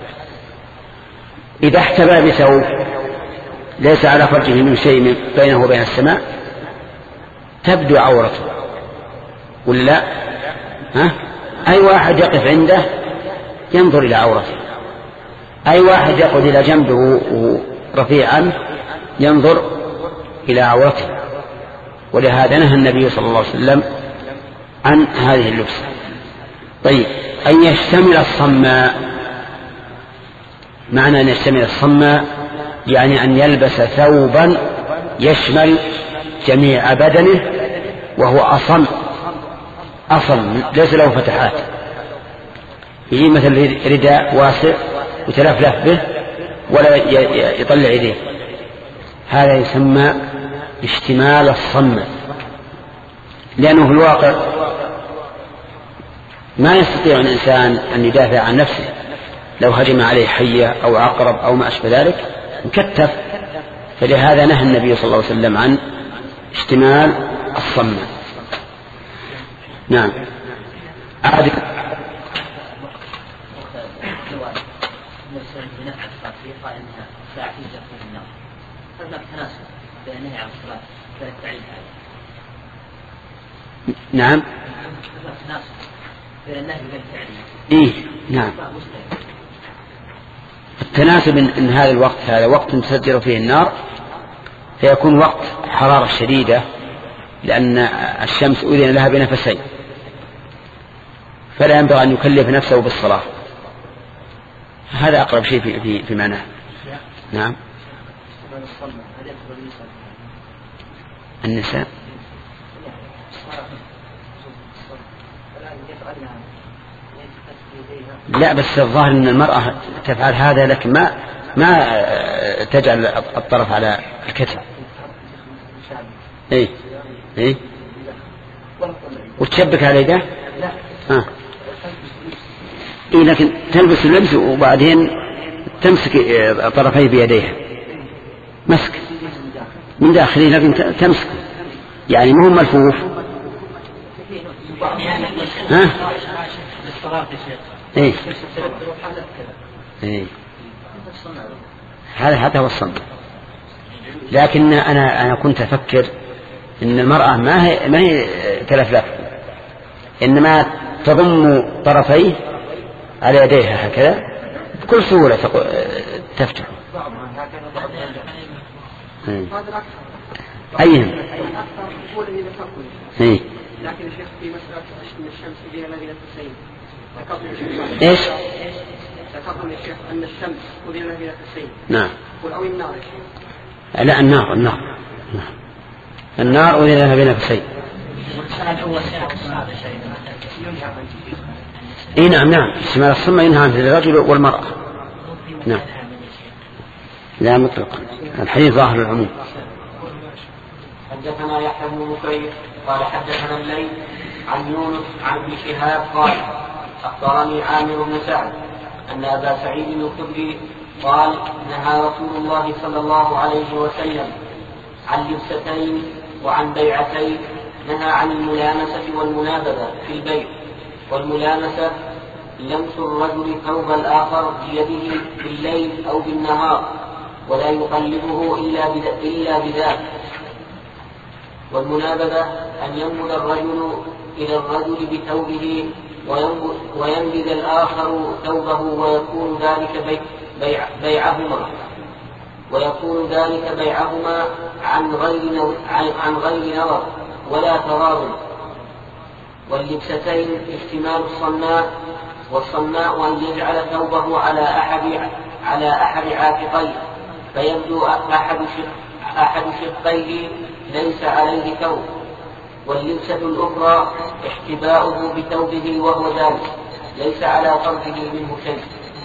إذا احتبى بثوب ليس على فرجه من شيء بينه وبين السماء تبدو عورته، ولا ها؟ أي واحد يقف عنده ينظر إلى عورته، أي واحد يقعد إلى جنبه رفيعا ينظر إلى عورته. ولهذا نهى النبي صلى الله عليه وسلم عن هذه اللبسة. طيب، أن يشتمل الصماء، معنى أن يشتمل الصماء يعني أن يلبس ثوبا يشمل جميع بدنه وهو أصم أصم ليس له فتحات، يجي مثل رداء واسع وتلفلف به ولا يطلع يديه، هذا يسمى اشتمال الصماء. لأنه في الواقع ما يستطيع الإنسان أن يدافع عن نفسه، لو هجم عليه حية أو عقرب أو ما أشبه ذلك مكتف. فلهذا نهى النبي صلى الله عليه وسلم عن اشتمال الصماء. نعم. عادة نعم. إيه نعم. التناسب إن هذا الوقت هذا وقت تسجر فيه النار، فيكون وقت حرارة شديدة، لأن الشمس أذن لها بنفسين، فلا ينبغي أن يكلف نفسه بالصلاة. هذا أقرب شيء في في, في معناه. نعم. النساء لا، بس الظاهر أن المرأة تفعل هذا، لكن ما ما تجعل الطرف على الكتف. إيه إيه وتشبك على يده. آه. إيه، لكن تلبس اللبس وبعدين تمسك طرفيه بيديها مسك من داخله، لكن تمسك يعني مهم ملفوف. ها؟ إيه إيه هذا هذا هو الصمت. لكن أنا أنا كنت أفكر إن المرأة ما هي ما هي تلفلف، إنما تضم طرفيه على يديها هكذا بكل سهولة تفتح. أيهم إيه؟ لكن الشيخ في مسألة من الشمس بين مدينة السيد إيش؟ ذكرتم الشيخ أن الشمس بين مدينة السيد. نعم. قل أو النار. لا النار النار النار وإذا بين السيد. إيه نعم نعم شمال الصمة ينهى عن الرجل والمرأة. نعم لا مطلقا الحديث ظاهر العموم. حدثنا يحيى بن بكير قال حدثنا الليث عن يونس عن ابن شهاب قال أخبرني عامر بن سعد أن أبا سعيد الخدري قال نهى رسول الله صلى الله عليه وسلم عن لبستين وعن بيعتين. نهى عن الملامسة والمنابذة في البيع. والملامسة لمس الرجل ثوب الآخر بيده بالليل أو بالنهار ولا يقلبه إلا بذاك. والمنابذة أن ينبذ الرجل إلى الرجل بثوبه وينبذ الآخر ثوبه ويكون ذلك بيع بيعهما ويكون ذلك بيعهما عن غير عن غير نظر ولا تراض. واللبستين اشتمال الصناء، والصناء أن يجعل ثوبه على أحد على أحد عاتقيه فيبدو أحد شق أحد شقيه ليس عليه ثوب. واللبسة الأخرى احتباؤه بثوبه وهو ذلك ليس على طرفه منه شيء.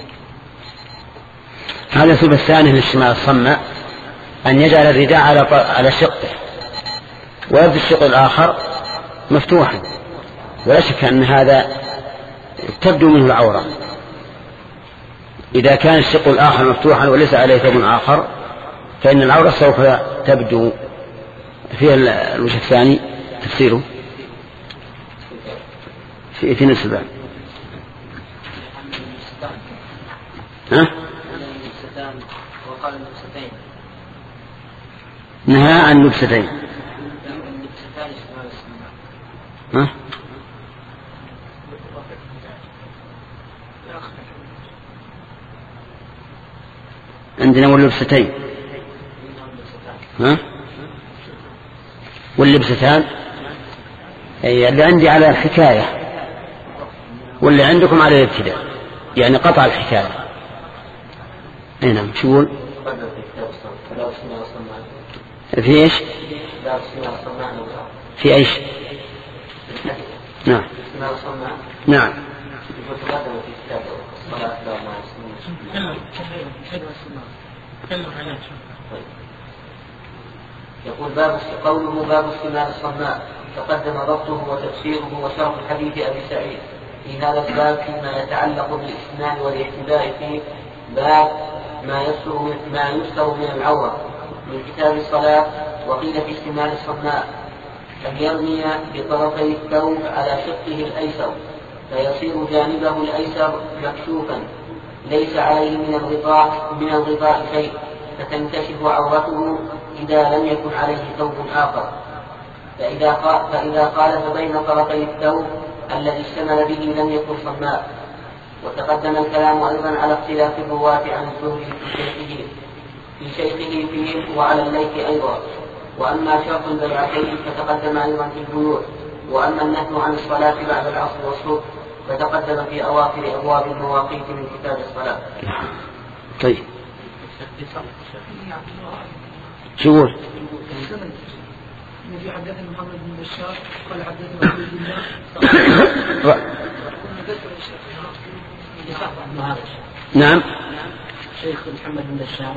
هذا الثوب الثاني للشمال الصماء أن يجعل الرداء على على شقه ويبدو الشق الآخر مفتوحا، ولا شك أن هذا تبدو منه العورة. إذا كان الشق الآخر مفتوحا وليس عليه ثوب آخر فإن العورة سوف تبدو. فيها الوجه الثاني تفسيره في في نصف الباب. ها؟ نهى عن لبستين. ها؟ عندنا واللبستين. ها؟ واللبستان أي اللي عندي على الحكاية واللي عندكم على الابتداء، يعني قطع الحكاية. اي نعم. شو يقول؟ في ايش؟ في ايش؟ نعم نعم. يقول باب قوله باب استماع الصماء تقدم ضبطه وتفسيره وشرح حديث أبي سعيد في هذا الباب فيما يتعلق بالاستماع والاعتداء فيه. باب ما يستر ما يستر من العورة من كتاب الصلاة. وقيل في استماع الصماء أن يرمي بطرفي الثوب على شقه الأيسر فيصير جانبه الأيسر مكشوفا ليس عليه من الغطاء من الغطاء شيء فتنكشف عورته إذا لم يكن عليه ثوب آخر. فإذا قال فإذا خالف بين طرفي الثوب الذي اشتمل به لم يكن صماء. وتقدم الكلام أيضا على اختلاف الرواة عن الزهري في شيخه في شيخه فيه وعلى الليث أيضا. وأما شرط البيعتين فتقدم أيضا في البيوع. وأما النهي عن الصلاة بعد العصر والصبح فتقدم في أواخر أبواب المواقيت من كتاب الصلاة. طيب شو يقول؟ الذي حدثنا محمد بن بشار قال حدثنا عبد الله. نعم. شيخ محمد بن بشار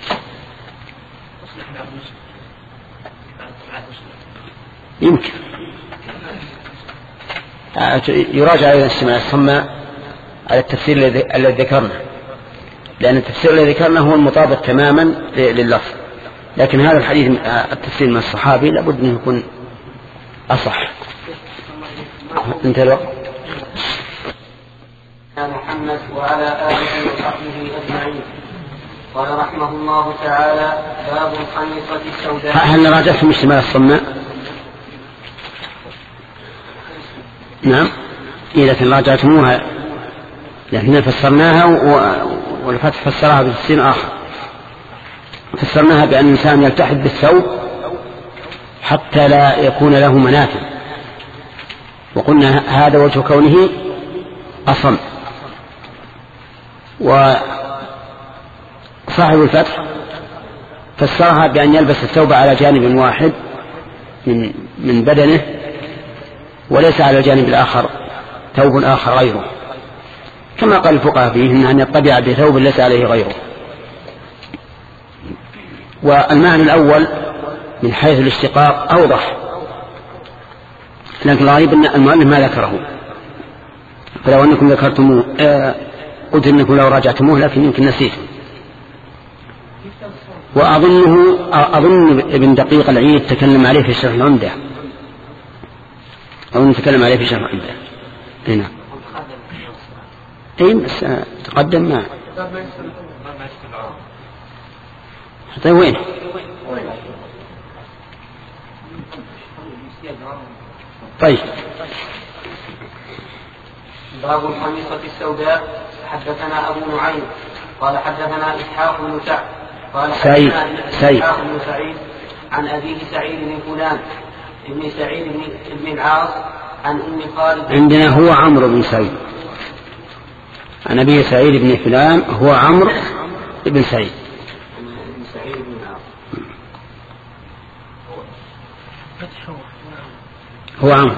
يمكن يراجع أيضا استماع الصماء على التفسير الذي ذكرنا، لأن التفسير الذي ذكرنا هو المطابق تماما لللفظ، لكن هذا الحديث التفسير من الصحابي لابد أن يكون أصح. انتهى الوقت. محمد وعلى آله وصحبه أجمعين. قال رحمه الله تعالى: باب الخميصة السوداء. هل راجعتم اشتمال الصماء؟ نعم، إذا كان راجعتموها لكن فسرناها والفتح فسرها بتفسير آخر. فسرناها بأن الإنسان يلتحد بالثوب حتى لا يكون له منافذ، وقلنا هذا وجه كونه أصم. وصاحب الفتح فسرها بأن يلبس الثوب على جانب واحد من من بدنه، وليس على الجانب الآخر ثوب آخر غيره، كما قال الفقهاء فيه إن أن يطبع بثوب ليس عليه غيره. والمعنى الأول من حيث الاشتقاق أوضح، لكن الغريب أن المؤلف ما ذكره، فلو أنكم ذكرتموه آه قلت أنكم لو راجعتموه، لكن يمكن نسيته. وأظنه أظن ابن دقيق العيد تكلم عليه في شرح العمدة، أظن تكلم عليه في شرح العمدة هنا. أي بس تقدم ما طيب وين؟ طيب. باب الخميصة السوداء. حدثنا أبو نعيم قال حدثنا إسحاق بن سعد قال سعيد إسحاق بن سعيد عن أبيه سعيد بن فلان ابن سعيد بن العاص عن أم خالد. عندنا هو عمرو بن سعيد، عن أبيه سعيد بن فلان هو عمرو بن سعيد. هو عمرو.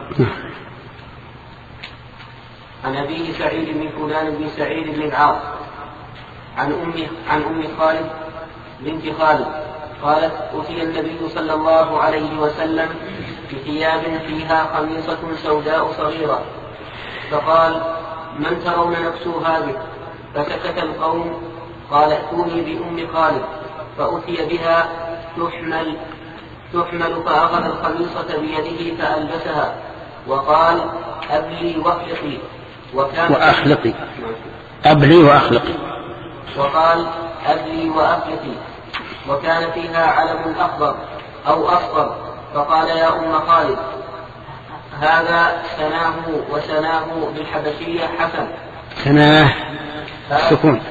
عن أبيه سعيد بن فلان بن سعيد بن العاص عن أم عن أم خالد بنت خالد قالت: أتي النبي صلى الله عليه وسلم بثياب فيها خميصة سوداء صغيرة، فقال: من ترون نكسو هذه؟ فسكت القوم. قال: ائتوني بأم خالد. فأتي بها تحمل تحمل فأخذ الخميصة بيده فألبسها وقال: أبلي واخلقي. وكان وأخلقي أبلي وأخلقي وقال: أبلي وأخلقي. وكان فيها علم أخضر أو أصفر، فقال: يا أم خالد، هذا سناه وسناه بالحبشية حسن. سناه سكون.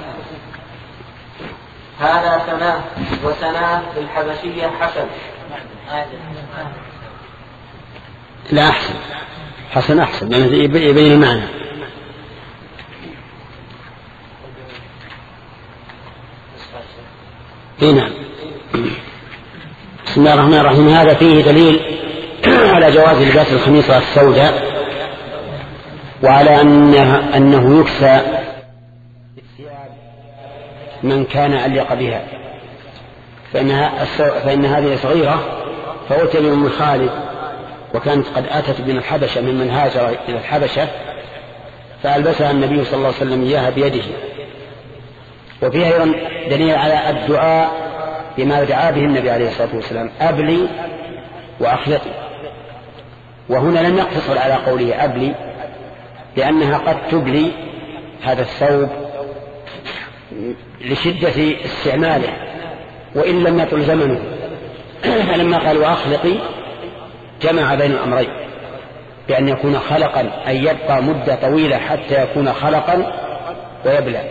هذا سناه وسناه بالحبشية حسن. لا أحسن، حسن أحسن لأنه يبين المعنى. هنا بسم الله الرحمن الرحيم. هذا فيه دليل على جواز لباس الخميصة السوداء، وعلى أنه, أنه يكسى بالثياب من كان علق بها، فإنها فإن هذه صغيرة، فأتي بأم خالد وكانت قد أتت من الحبشة ممن هاجر إلى الحبشة، فألبسها النبي صلى الله عليه وسلم إياها بيده. وفيها أيضا دليل على الدعاء بما دعا به النبي عليه الصلاة والسلام: أبلي وأخلقي. وهنا لم يقتصر على قوله أبلي، لأنها قد تبلي هذا الثوب لشدة استعماله وإن لم يطل زمنه، فلما قال وأخلقي جمع بين الأمرين، بأن يكون خلقا أن يبقى مدة طويلة حتى يكون خلقا ويبلى.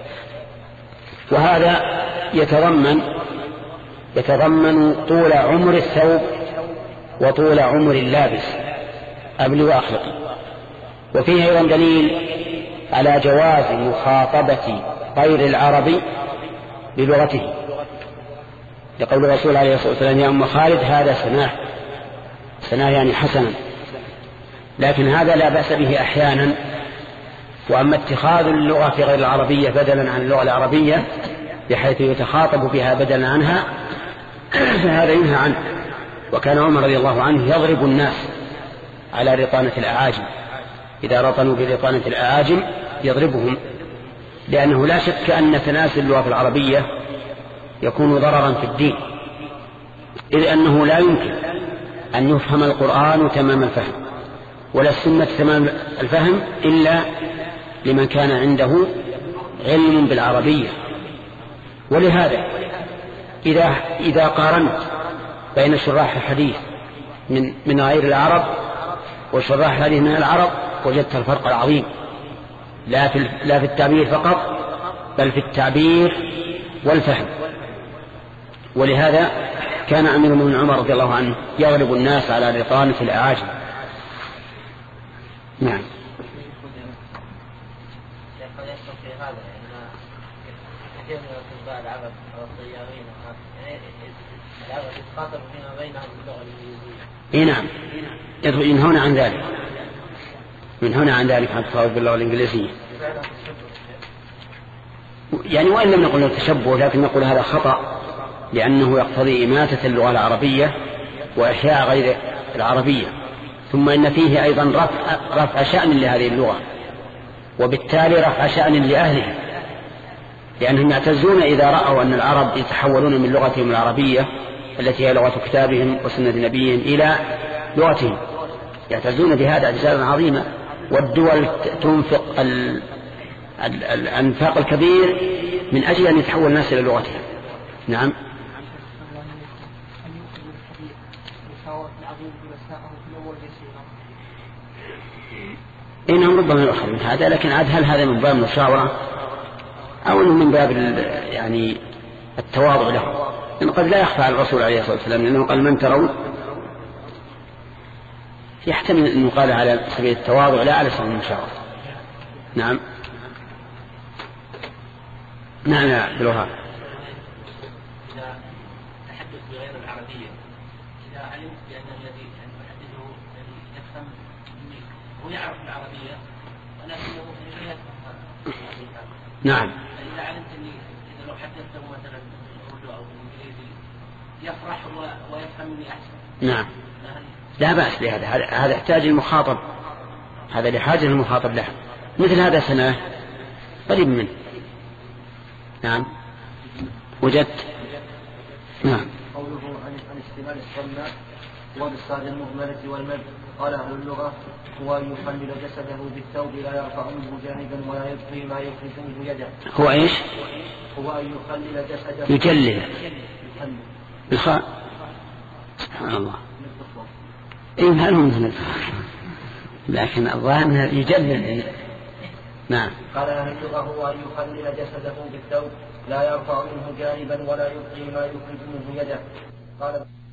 وهذا يتضمن يتضمن طول عمر الثوب وطول عمر اللابس، أبلي وأخلقي. وفيه أيضا دليل على جواز مخاطبة غير العربي بلغته، لقول الرسول عليه الصلاة والسلام: يا أم خالد، هذا سناه. سناه يعني حسنا، لكن هذا لا بأس به أحيانا. وأما اتخاذ اللغة غير العربية بدلا عن اللغة العربية بحيث يتخاطب بها بدلا عنها، فهذا ينهى عنه. وكان عمر رضي الله عنه يضرب الناس على رطانة الأعاجم، إذا رطنوا برطانة الأعاجم يضربهم، لأنه لا شك أن تناسل اللغة العربية يكون ضررا في الدين، إذ أنه لا يمكن أن يفهم القرآن تمام الفهم ولا السنة تمام الفهم إلا لمن كان عنده علم بالعربية. ولهذا إذا إذا قارنت بين شراح الحديث من من غير العرب وشراح الحديث من العرب وجدت الفرق العظيم، لا في لا في التعبير فقط بل في التعبير والفهم. ولهذا كان أمير المؤمنين عمر رضي الله عنه يغلب الناس على الإطالة في الأعاجم. نعم. كثير من الأطباء العرب أو الطيارين العرب يتخاطبوا فيما بينهم باللغة الإنجليزية. إيه نعم، ينهون عن ذلك، ينهون عن ذلك عن التخاطب باللغة الإنجليزية. يعني وإن لم نقل التشبه لكن نقول هذا خطأ، لأنه يقتضي إماتة اللغة العربية وإحياء غير العربية، ثم إن فيه أيضا رفع, رفع شأن لهذه اللغة، وبالتالي رفع شأن لأهلها، لأنهم يعتزون إذا رأوا أن العرب يتحولون من لغتهم العربية التي هي لغة كتابهم وسنة نبيهم إلى لغتهم، يعتزون بهذا اعتزازا عظيما. والدول تنفق الأنفاق الكبير من أجل أن يتحول الناس إلى لغتهم. نعم. إنهم ربما يؤخذ من هذا، لكن عاد هل هذا من باب المشاورة أو أنه من باب يعني التواضع له؟ لأنه قد لا يخفى على الرسول عليه الصلاة والسلام، لأنه قال من ترون، يحتمل أن يقال على سبيل التواضع لا على سبيل المشاورة. نعم. نعم يا عبد الوهاب. إذا تحدث بغير العربية، إذا علمت بأن الذي يحدثه يفهم هو يعرف العربية ولكنه لا يفهم. نعم. إذا علمت أني إذا لو حدثته مثلا بالأردو أو بالإنجليزي يفرح ويفهمني أحسن. نعم. لا بأس بهذا، هذا يحتاج المخاطب، هذا لحاجة المخاطب له، مثل هذا سنة قريب منه. نعم. وجدت. نعم. قوله عن استعمال السماء وبالصاد المهملة والمد، قال أهل اللغة هو أن يخلل جسده بالثوب لا يرفع منه جانبا ولا يبقي ما يخرج منه يده. هو إيش؟ هو أن يخلل جسده يجلل بالخاء. سبحان الله. إيه هل هم مثل لكن الظاهر يجلل. نعم. قال أهل اللغة هو أن يخلل جسده بالثوب لا يرفع منه جانبا ولا يبقي ما يخرج منه يده. قال